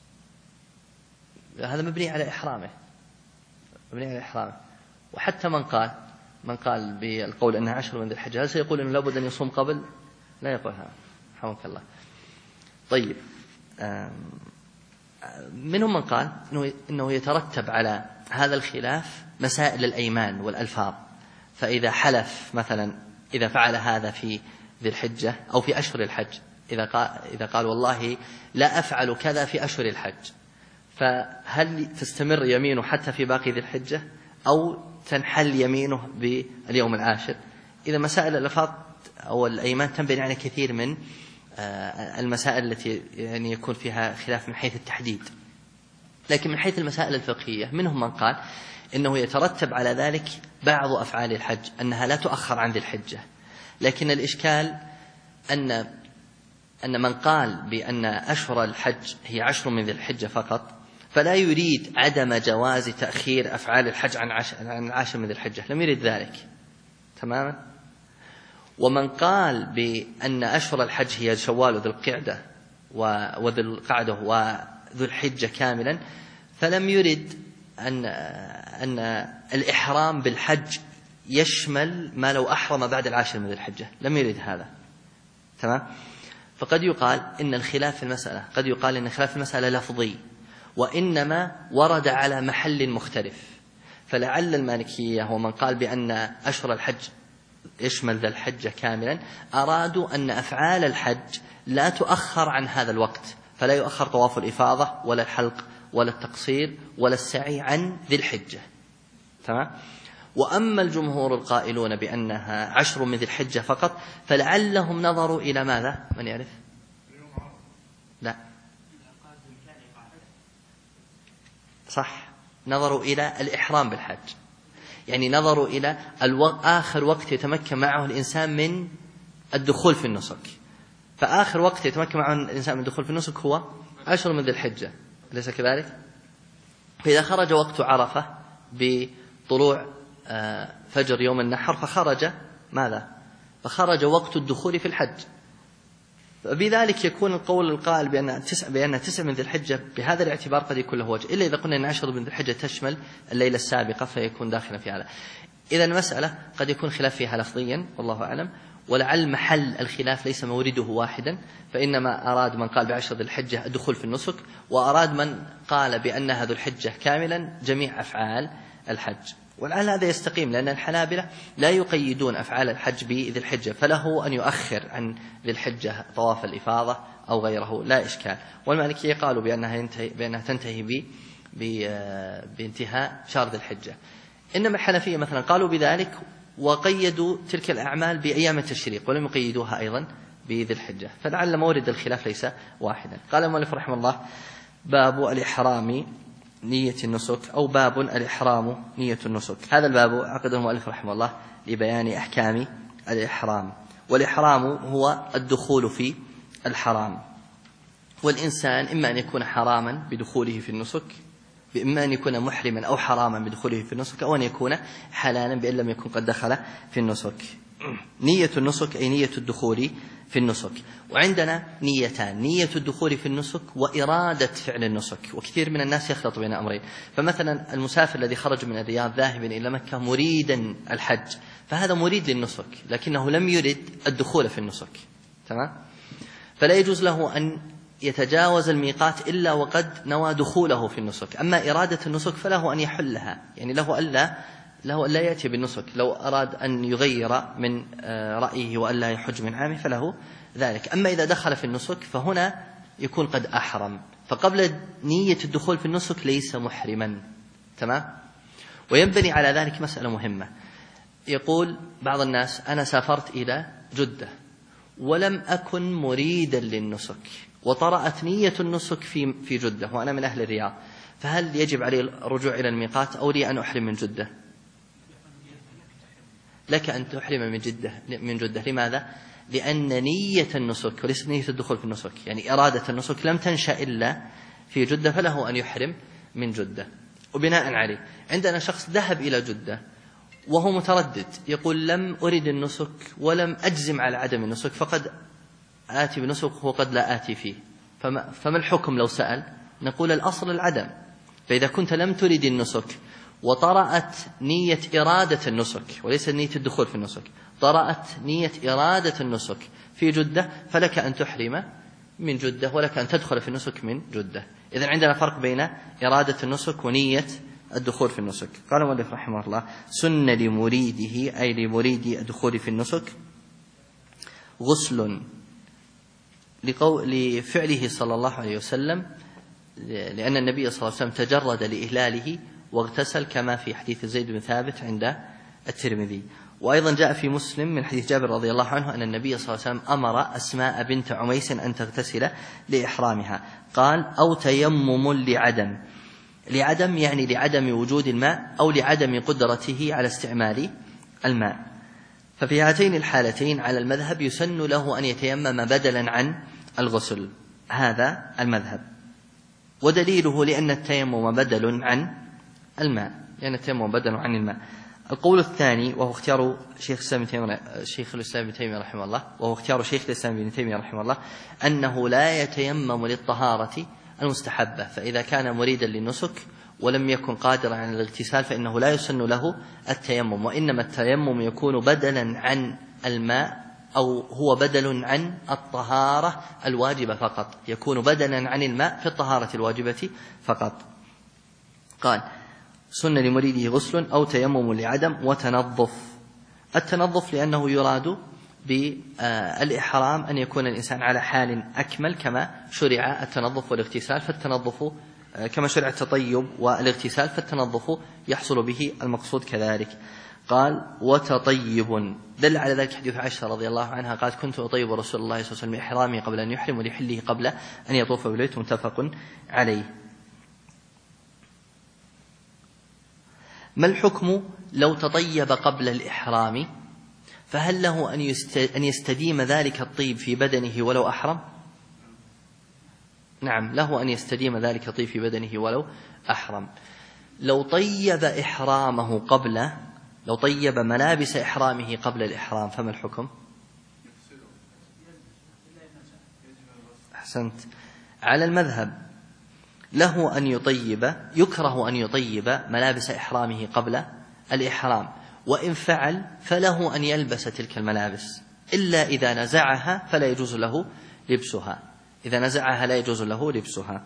الحج هذا مبني على إحرامه. وحتى من قال بالقول أنها 10 من ذي الحجة، هل سيقول أنه لابد أن يصوم قبل؟ لا يقول هذا، رحمك الله. طيب، منهم من قال إنه يترتب على هذا الخلاف مسائل الأيمان والألفاظ، فإذا حلف مثلا إذا فعل هذا في ذي الحجة أو في أشهر الحج، إذا قال والله لا أفعل كذا في أشهر الحج، فهل تستمر يمينه حتى في باقي ذي الحجة أو تنحل يمينه باليوم العاشر؟ إذا مسائل الألفاظ أو الأيمان تنبني على كثير من المسائل التي يعني يكون فيها خلاف من حيث التحديد. لكن من حيث المسائل الفقهية منهم من قال إنه يترتب على ذلك بعض أفعال الحج أنها لا تؤخر عن ذي الحجة، لكن الإشكال أن من قال بأن أشهر الحج هي 10 من ذي الحجة فقط فلا يريد عدم جواز تأخير أفعال الحج عن 10 من ذي الحجة، لم يريد ذلك تماما. ومن قال بأن أشهر الحج هي شوال وذو القعدة وذو القعدة وذو الحجة كاملا، فلم يرد أن الإحرام بالحج يشمل ما لو أحرم بعد 10 من ذي الحجة، لم يرد هذا تمام. فقد يقال إن الخلاف في المسألة، قد يقال إن خلاف المسألة لفظي وإنما ورد على محل مختلف، فلعل المالكية ومن قال بأن أشهر الحج يشمل ذا الحجة كاملا أرادوا أن أفعال الحج لا تؤخر عن هذا الوقت، فلا يؤخر طواف الإفاضة ولا الحلق ولا التقصير ولا السعي عن ذي الحجة تمام. وأما الجمهور القائلون بأنها 10 من ذي الحجة فقط فلعلهم نظروا إلى ماذا؟ من يعرف؟ لا صح، نظروا إلى الإحرام بالحج، يعني نظروا إلى آخر وقت يتمكن معه الإنسان من الدخول في النسك، فآخر وقت يتمكن معه الإنسان من الدخول في النسك هو 10 من ذي الحجة، أليس كذلك؟ فإذا خرج وقت عرفة بطلوع فجر يوم النحر فخرج ماذا؟ فخرج وقت الدخول في الحج، بذلك يكون القول القائل بأن 9 من ذي الحجة بهذا الاعتبار قد يكون له وجه، إلا إذا قلنا أن 10 من ذي الحجة تشمل الليلة السابقة فيكون داخلا في هذا. إذا المسألة قد يكون خلاف فيها لفظيا والله أعلم، ولعل محل الخلاف ليس مورده واحدا، فإنما أراد من قال ب10 ذي الحجة الدخول في النسك، وأراد من قال بأنها ذو الحجة كاملا جميع أفعال الحج. ولعل هذا يستقيم، لأن الحنابلة لا يقيدون أفعال الحج بذي الحجة، فله أن يؤخر عن ذي الحجة طواف الإفاضة أو غيره لا إشكال. والمالكية قالوا بأنها تنتهي بانتهاء شهر ذي الحجة. إنما الحنفية مثلا قالوا بذلك وقيدوا تلك الأعمال بأيام التشريق ولم يقيدوها أيضا بذي الحجة، فلعل مورد الخلاف ليس واحدا. قال المؤلف رحمه الله: باب الإحرام نية النسك، أو باب الإحرام نية النسك. هذا الباب عقده المؤلف رحمه الله لبيان أحكام الإحرام. والإحرام هو الدخول في الحرام، والإنسان إما أن يكون حراما بدخوله في النسك، إما أن يكون محرما أو حراما بدخوله في النسك، أو أن يكون حلالا بأن لم يكن قد دخل في النسك. نية النسك أي نية الدخول في النسك. وعندنا نيتان: نية الدخول في النسك وإرادة فعل النسك. وكثير من الناس يخلط بين أمرين، فمثلا المسافر الذي خرج من الرياض ذاهبا إلى مكة مريدا الحج، فهذا مريد للنسك لكنه لم يرد الدخول في النسك تمام، فلا يجوز له أن يتجاوز الميقات إلا وقد نوى دخوله في النسك. أما إرادة النسك فله أن يحلها، يعني له ألا يأتي بالنسك، لو أراد أن يغير من رأيه وألا يحج من عامه فله ذلك. أما إذا دخل في النسك فهنا يكون قد أحرم، فقبل نية الدخول في النسك ليس محرما تمام. وينبني على ذلك مسألة مهمة. يقول بعض الناس: أنا سافرت إلى جدة ولم أكن مريدا للنسك، وطرأت نية النسك في جدة وأنا من أهل الرياض، فهل يجب علي الرجوع إلى الميقات أو لي أن أحرم من جدة؟ لك أن تحرم من جدة. لماذا؟ لأن نية النسك وليست نية الدخول في النسك، يعني إرادة النسك لم تنشأ إلا في جدة، فله أن يحرم من جدة. وبناء عليه عندنا شخص ذهب إلى جدة وهو متردد يقول لم أرد النسك ولم أجزم على عدم النسك، فقد آتي بنسك وقد لا آتي فيه، فما الحكم لو سأل؟ نقول الأصل العدم. فإذا كنت لم ترد النسك وطرأت نية إرادة النسك وليس نية الدخول في النسك، طرأت نية إرادة النسك في جدة، فلك أن تحرم من جدة ولك أن تدخل في النسك من جدة. إذن عندنا فرق بين إرادة النسك ونية الدخول في النسك. قال المؤلف رحمه الله: سن لمريده أي لمريد الدخول في النسك غسل لفعله صلى الله عليه وسلم، لأن النبي صلى الله عليه وسلم تجرد لإهلاله واغتسل كما في حديث زيد بن ثابت عند الترمذي. وأيضا جاء في مسلم من حديث جابر رضي الله عنه أن النبي صلى الله عليه وسلم أمر أسماء بنت عميس أن تغتسل لإحرامها. قال: أو تيمم لعدم يعني لعدم وجود الماء أو لعدم قدرته على استعمال الماء. ففي هاتين الحالتين على المذهب يسن له أن يتيمم بدلا عن الغسل، هذا المذهب. ودليله لأن التيمم بدل عن الماء، القول الثاني وهو اختيار شيخ الإسلام ابن تيمية رحمه الله، وهو اختيار شيخ الإسلام ابن تيمية رحمه الله، أنه لا يتيمم للطهارة المستحبة. فإذا كان مريدا للنسك ولم يكن قادرا على الاغتسال فإنه لا يسن له التيمم، وإنما التيمم يكون بدلا عن الماء أو هو بدل عن الطهارة الواجبة فقط، يكون بدلا عن الماء في الطهارة الواجبة فقط. قال: سن لمريده غسل أو تيمم لعدم وتنظف. التنظف لأنه يراد بالإحرام أن يكون الإنسان على حال أكمل كما شرع التنظف والاغتسال، فالتنظف كما شرع التطيب والاغتسال فالتنظف يحصل به المقصود كذلك. قال: وتطيب، دل على ذلك حديث عائشة رضي الله عنها قالت: كنت أطيب رسول الله صلى الله عليه وسلم إحرامي قبل أن يحرم ولحله قبل أن يطوف بالبيت، متفق عليه. ما الحكم لو تطيب قبل الإحرام؟ فهل له أن يستديم ذلك الطيب في بدنه ولو أحرم؟ نعم، له أن يستديم ذلك الطيب في بدنه ولو أحرم. لو طيب ملابس إحرامه قبل الإحرام فما الحكم؟ أحسنت. على المذهب له أن يطيب، يكره أن يطيب ملابس إحرامه قبل الإحرام، وإن فعل فله أن يلبس تلك الملابس، إلا إذا نزعها فلا يجوز له لبسها.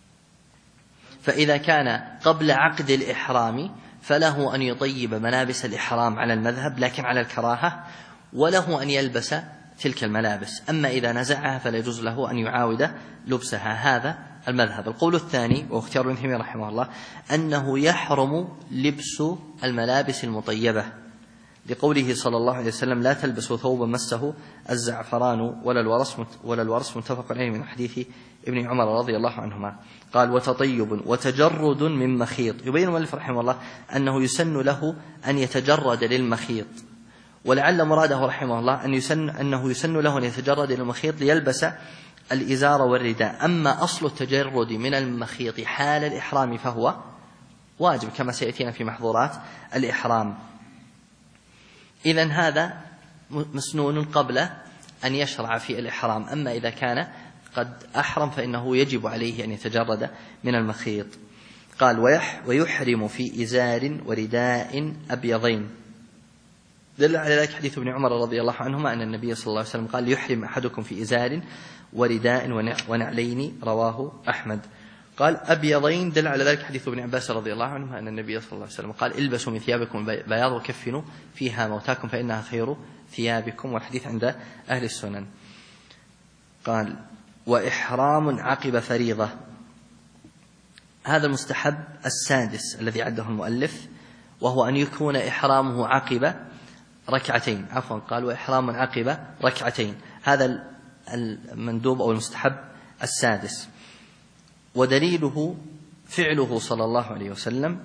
فإذا كان قبل عقد الإحرام فله أن يطيب ملابس الإحرام على المذهب، لكن على الكراهة، وله أن يلبس تلك الملابس. أما إذا نزعها فلا يجوز له أن يعاود لبسها، هذا المذهب. القول الثاني واختيار ابن تيمية رحمه الله أنه يحرم لبس الملابس المطيبة، لقوله صلى الله عليه وسلم: لا تلبسوا ثوبا مسه الزعفران ولا الورس، متفق عليه من حديث ابن عمر رضي الله عنهما. قال: وتطيب وتجرد من مخيط. يبين المؤلف رحمه الله أنه يسن له أن يتجرد للمخيط، ولعل مراده رحمه الله أنه يسن له أن يتجرد للمخيط ليلبس الإزار والرداء. أما أصل التجرد من المخيط حال الإحرام فهو واجب كما سيأتينا في محظورات الإحرام. إذن هذا مسنون قبل أن يشرع في الإحرام. أما إذا كان قد أحرم فإنه يجب عليه أن يتجرد من المخيط. قال: ويحرم في إزار ورداء أبيضين. دل على ذلك حديث ابن عمر رضي الله عنهما أن النبي صلى الله عليه وسلم قال: يحرم أحدكم في إزار ورداء ونعلين، رواه أحمد. قال: أبيضين، دل على ذلك حديث ابن عباس رضي الله عنهما أن النبي صلى الله عليه وسلم قال: البسوا من ثيابكم بياض وكفنوا فيها موتاكم فإنها خير ثيابكم، والحديث عند أهل السنن. قال: وإحرام عقب فريضة. هذا المستحب السادس الذي عده المؤلف، وهو أن يكون إحرامه عقب ركعتين. قال: وإحرام عقب ركعتين. هذا المندوب أو المستحب السادس، ودليله فعله صلى الله عليه وسلم،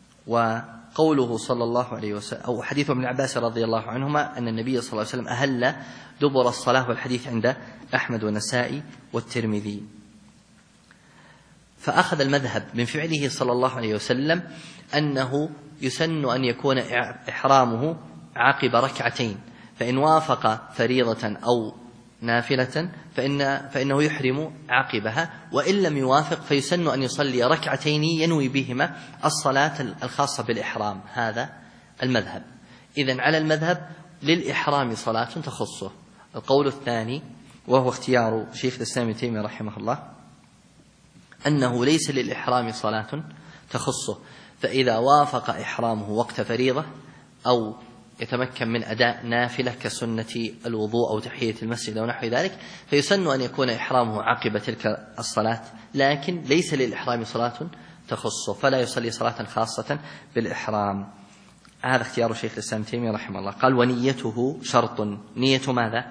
وقوله صلى الله عليه وسلم أو حديث ابن عباس رضي الله عنهما أن النبي صلى الله عليه وسلم أهل دبر الصلاة، والحديث عند أحمد والنسائي والترمذي. فأخذ المذهب من فعله صلى الله عليه وسلم أنه يسن أن يكون إحرامه عقب ركعتين، فإن وافق فريضة أو نافلة فإنه يحرم عقبها، وإن لم يوافق فيسن أن يصلي ركعتين ينوي بهما الصلاة الخاصة بالإحرام. هذا المذهب. إذن على المذهب للإحرام صلاة تخصه. القول الثاني وهو اختيار شيخ الإسلام ابن تيمية رحمه الله أنه ليس للإحرام صلاة تخصه، فإذا وافق إحرامه وقت فريضة أو يتمكن من أداء نافلة كسنة الوضوء أو تحية المسجد أو نحو ذلك فيسن أن يكون إحرامه عقب تلك الصلاة، لكن ليس للإحرام صلاة تخصه فلا يصلي صلاة خاصة بالإحرام. هذا اختيار شيخ الإسلام ابن تيمية رحمه الله. قال ونيته شرط. نية ماذا؟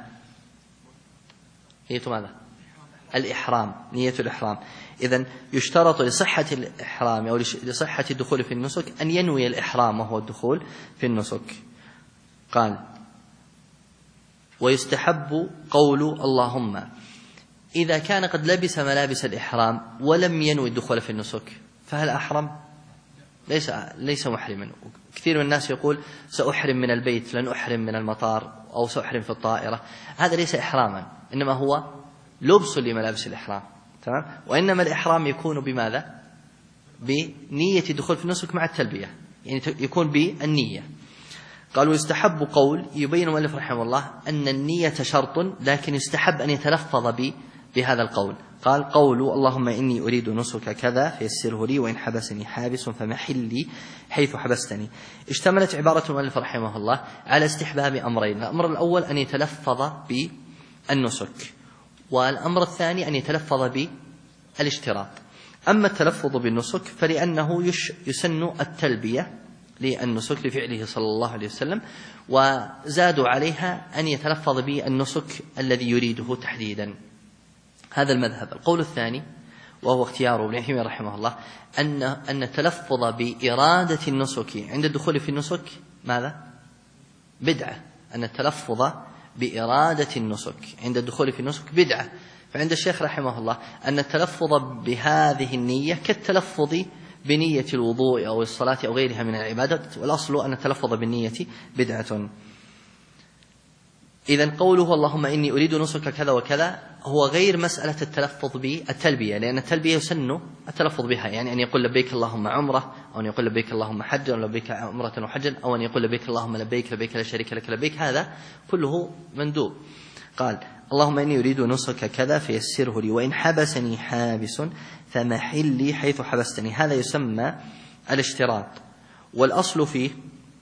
نية ماذا؟ الإحرام، نية الإحرام. إذن يشترط لصحة الإحرام أو لصحة الدخول في النسك أن ينوي الإحرام وهو الدخول في النسك. قال ويستحب قول اللهم إذا كان قد لبس ملابس الإحرام ولم ينوي الدخول في النسك فهل أحرم؟ ليس محرما. كثير من الناس يقول سأحرم من البيت لن أحرم من المطار أو سأحرم في الطائرة. هذا ليس إحراما، إنما هو لبس لملابس الإحرام، تمام؟ وإنما الإحرام يكون بماذا؟ بنية الدخول في النسك مع التلبية، يعني يكون بالنية. قالوا يستحب قول يبين المؤلف رحمه الله أن النية شرط، لكن يستحب أن يتلفظ بهذا القول. قال قول اللهم إني أريد نسك كذا فيسره لي وإن حبسني حابس فمحلي حيث حبستني. اشتملت عبارة المؤلف رحمه الله على استحباب أمرين. الأمر الأول أن يتلفظ بالنسك، والأمر الثاني أن يتلفظ بالاشتراط. أما التلفظ بالنسك فلأنه يسن التلبية للنسك لفعله صلى الله عليه وسلم، وزادوا عليها أن يتلفظ بالنسك الذي يريده تحديدا. هذا المذهب. القول الثاني وهو اختياره ابن تيمية رحمه الله أن التلفظ بإرادة النسك عند الدخول في النسك ماذا؟ بدعة. أن التلفظ بإرادة النسك عند الدخول في النسك بدعة. فعند الشيخ رحمه الله أن التلفظ بهذه النية كالتلفظ بنية الوضوء أو الصلاة أو غيرها من العبادات، والأصل أن التلفظ بالنية بدعة. إذن قوله اللهم إني أريد نسك كذا وكذا هو غير مسألة التلفظ بالتلبية، لأن التلبية يسن التلفظ بها، يعني أن يقول لبيك اللهم عمرة، أو أن يقول لبيك اللهم حجا، أو لبيك عمرة وحجا، أو أن يقول لبيك اللهم لبيك لبيك لا شريك لك لبيك. هذا كله مندوب. قال اللهم إني أريد نسك كذا فيسره لي وإن حبسني حابس فمحلي حيث حبستني. هذا يسمى الاشتراط. والأصل فيه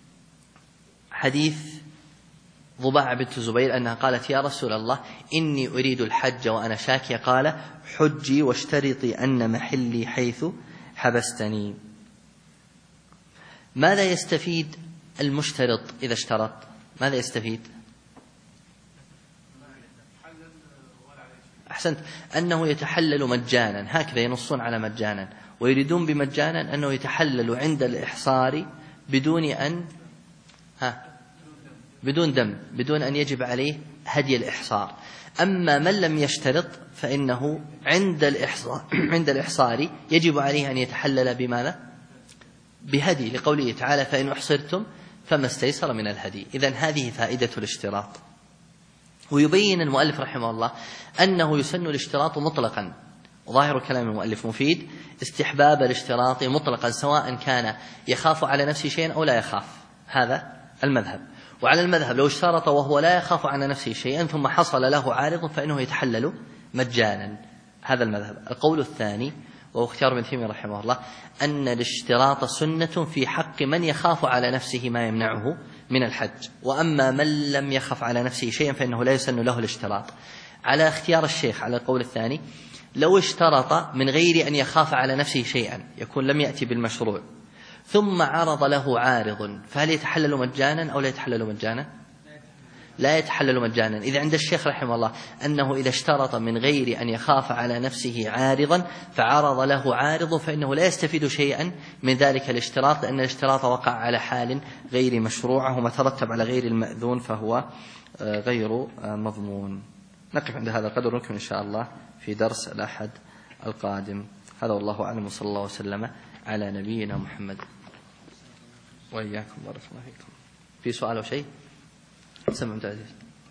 حديث ضباع بنت زبير أنها قالت يا رسول الله إني أريد الحج وأنا شاكية، قال حجي واشترطي أن محلي حيث حبستني. ماذا يستفيد المشترط إذا اشترط؟ ماذا يستفيد؟ أحسنت، أنه يتحلل مجانا، هكذا ينصون على مجانا، ويريدون بمجانا أنه يتحلل عند الإحصار بدون دم، بدون أن يجب عليه هدي الإحصار. أما من لم يشترط فإنه عند الإحصار يجب عليه أن يتحلل بماذا؟ بهدي، لقوله تعالى فإن أحصرتم فما استيسر من الهدي. إذن هذه فائدة الاشتراط. ويبين المؤلف رحمه الله أنه يسن الاشتراط مطلقا، وظاهر كلام المؤلف مفيد، استحباب الاشتراط مطلقا سواء كان يخاف على نفسه شيئا أو لا يخاف. هذا المذهب. وعلى المذهب لو اشترط وهو لا يخاف على نفسه شيئا ثم حصل له عارض فإنه يتحلل مجانا. هذا المذهب. القول الثاني وهو اختيار ابن تيمية رحمه الله أن الاشتراط سنة في حق من يخاف على نفسه ما يمنعه من الحج، وأما من لم يخف على نفسه شيئا فإنه لا يسن له الاشتراط. على اختيار الشيخ على القول الثاني لو اشترط من غير أن يخاف على نفسه شيئا يكون لم يأتي بالمشروع ثم عرض له عارض فهل يتحلل مجانا أو لا يتحلل مجانا؟ لا يتحلل مجانا. إذا عند الشيخ رحمه الله أنه إذا اشترط من غير أن يخاف على نفسه عارضا فعرض له عارض فإنه لا يستفيد شيئا من ذلك الاشتراط، لأن الاشتراط وقع على حال غير مشروعة وما ترتب على غير المأذون فهو غير مضمون. نقف عند هذا القدر، نكمل إن شاء الله في درس الأحد القادم. هذا والله أعلم، وصلى الله وسلم على نبينا محمد وإياكم. بارك الله فيكم. في سؤال أو شيء؟ سمع عبد العزيز.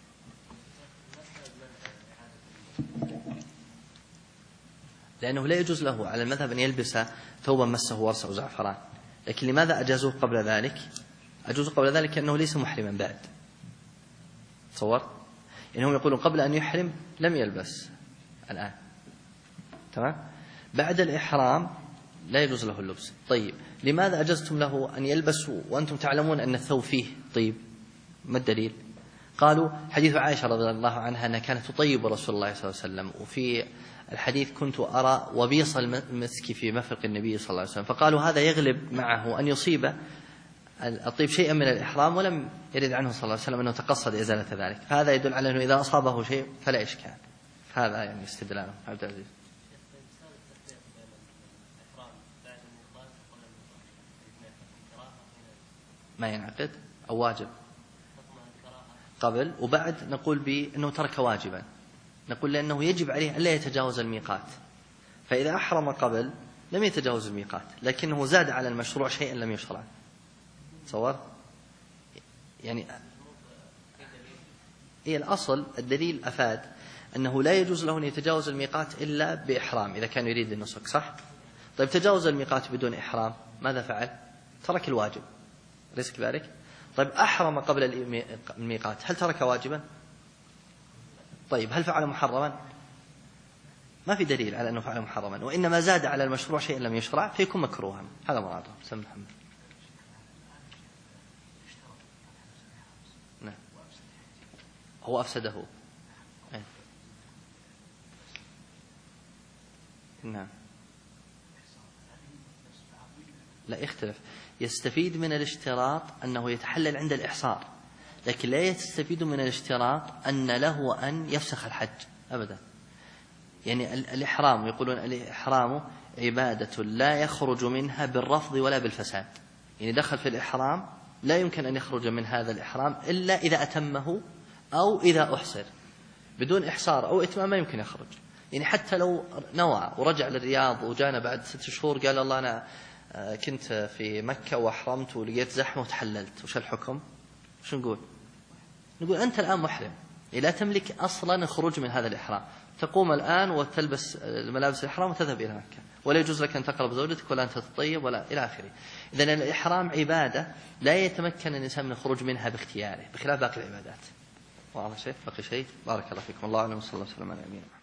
لأنه لا يجوز له على المذهب أن يلبس ثوبا مسه ورس أو زعفران، لكن لماذا أجازوه قبل ذلك؟ أجوز قبل ذلك لأنه ليس محرما بعد. تصور إنهم يقولون قبل أن يحرم لم يلبس الآن، تمام؟ بعد الإحرام لا يجوز له اللبس. طيب لماذا أجزتم له أن يلبس وأنتم تعلمون أن الثوب فيه طيب؟ ما الدليل؟ قالوا حديث عائشة رضي الله عنها أنها كانت تطيب رسول الله صلى الله عليه وسلم، وفي الحديث كنت أرى وبيص المسك في مفرق النبي صلى الله عليه وسلم، فقالوا هذا يغلب معه أن يصيب الطيب شيئا من الإحرام ولم يرد عنه صلى الله عليه وسلم أنه تقصد إزالة ذلك، هذا يدل على أنه إذا أصابه شيء فلا إشكال. هذا يعني استدلاله. عبد العزيز. ما ينعقد أو واجب قبل وبعد؟ نقول بأنه ترك واجبا، نقول لأنه يجب عليه ألا يتجاوز الميقات، فإذا أحرم قبل لم يتجاوز الميقات، لكنه زاد على المشروع شيئا لم يشرع. تصور يعني هي الأصل الدليل أفاد أنه لا يجوز له أن يتجاوز الميقات إلا بإحرام إذا كان يريد النسك، صح؟ طيب تجاوز الميقات بدون إحرام ماذا فعل؟ ترك الواجب، أليس كذلك؟ طيب أحرم قبل الميقات، هل ترك واجبا؟ طيب هل فعل محرما؟ ما في دليل على أنه فعل محرما، وإنما زاد على المشروع شيئا لم يشرع فيكون مكروها. هذا مراده. سم محمد. نعم هو أفسده. نعم لا يختلف، يستفيد من الاشتراط أنه يتحلل عند الإحصار، لكن لا يستفيد من الاشتراط أن له أن يفسخ الحج أبدا. يعني الإحرام يقولون الإحرام عبادة لا يخرج منها بالرفض ولا بالفساد، يعني دخل في الإحرام لا يمكن أن يخرج من هذا الإحرام إلا إذا أتمه أو إذا أحصر، بدون إحصار أو إتمام ما يمكن يخرج. يعني حتى لو نوى ورجع للرياض وجانا بعد 6 شهور قال الله أنا كنت في مكة وأحرمت ولقيت زحمة وتحللت، وش الحكم؟ شو نقول؟ نقول أنت الآن محرم، لا تملك أصلا الخروج من هذا الإحرام، تقوم الآن وتلبس الملابس الإحرام وتذهب إلى مكة، ولا يجوز لك أن تقرب زوجتك ولا أن تتطيب ولا إلى آخره. إذن الإحرام عبادة لا يتمكن الإنسان من الخروج منها باختياره، بخلاف باقي العبادات. واضح شيء؟ باقي شيء؟ بارك الله فيكم. الله أعلم. صلى الله عليه وسلم على نبينا.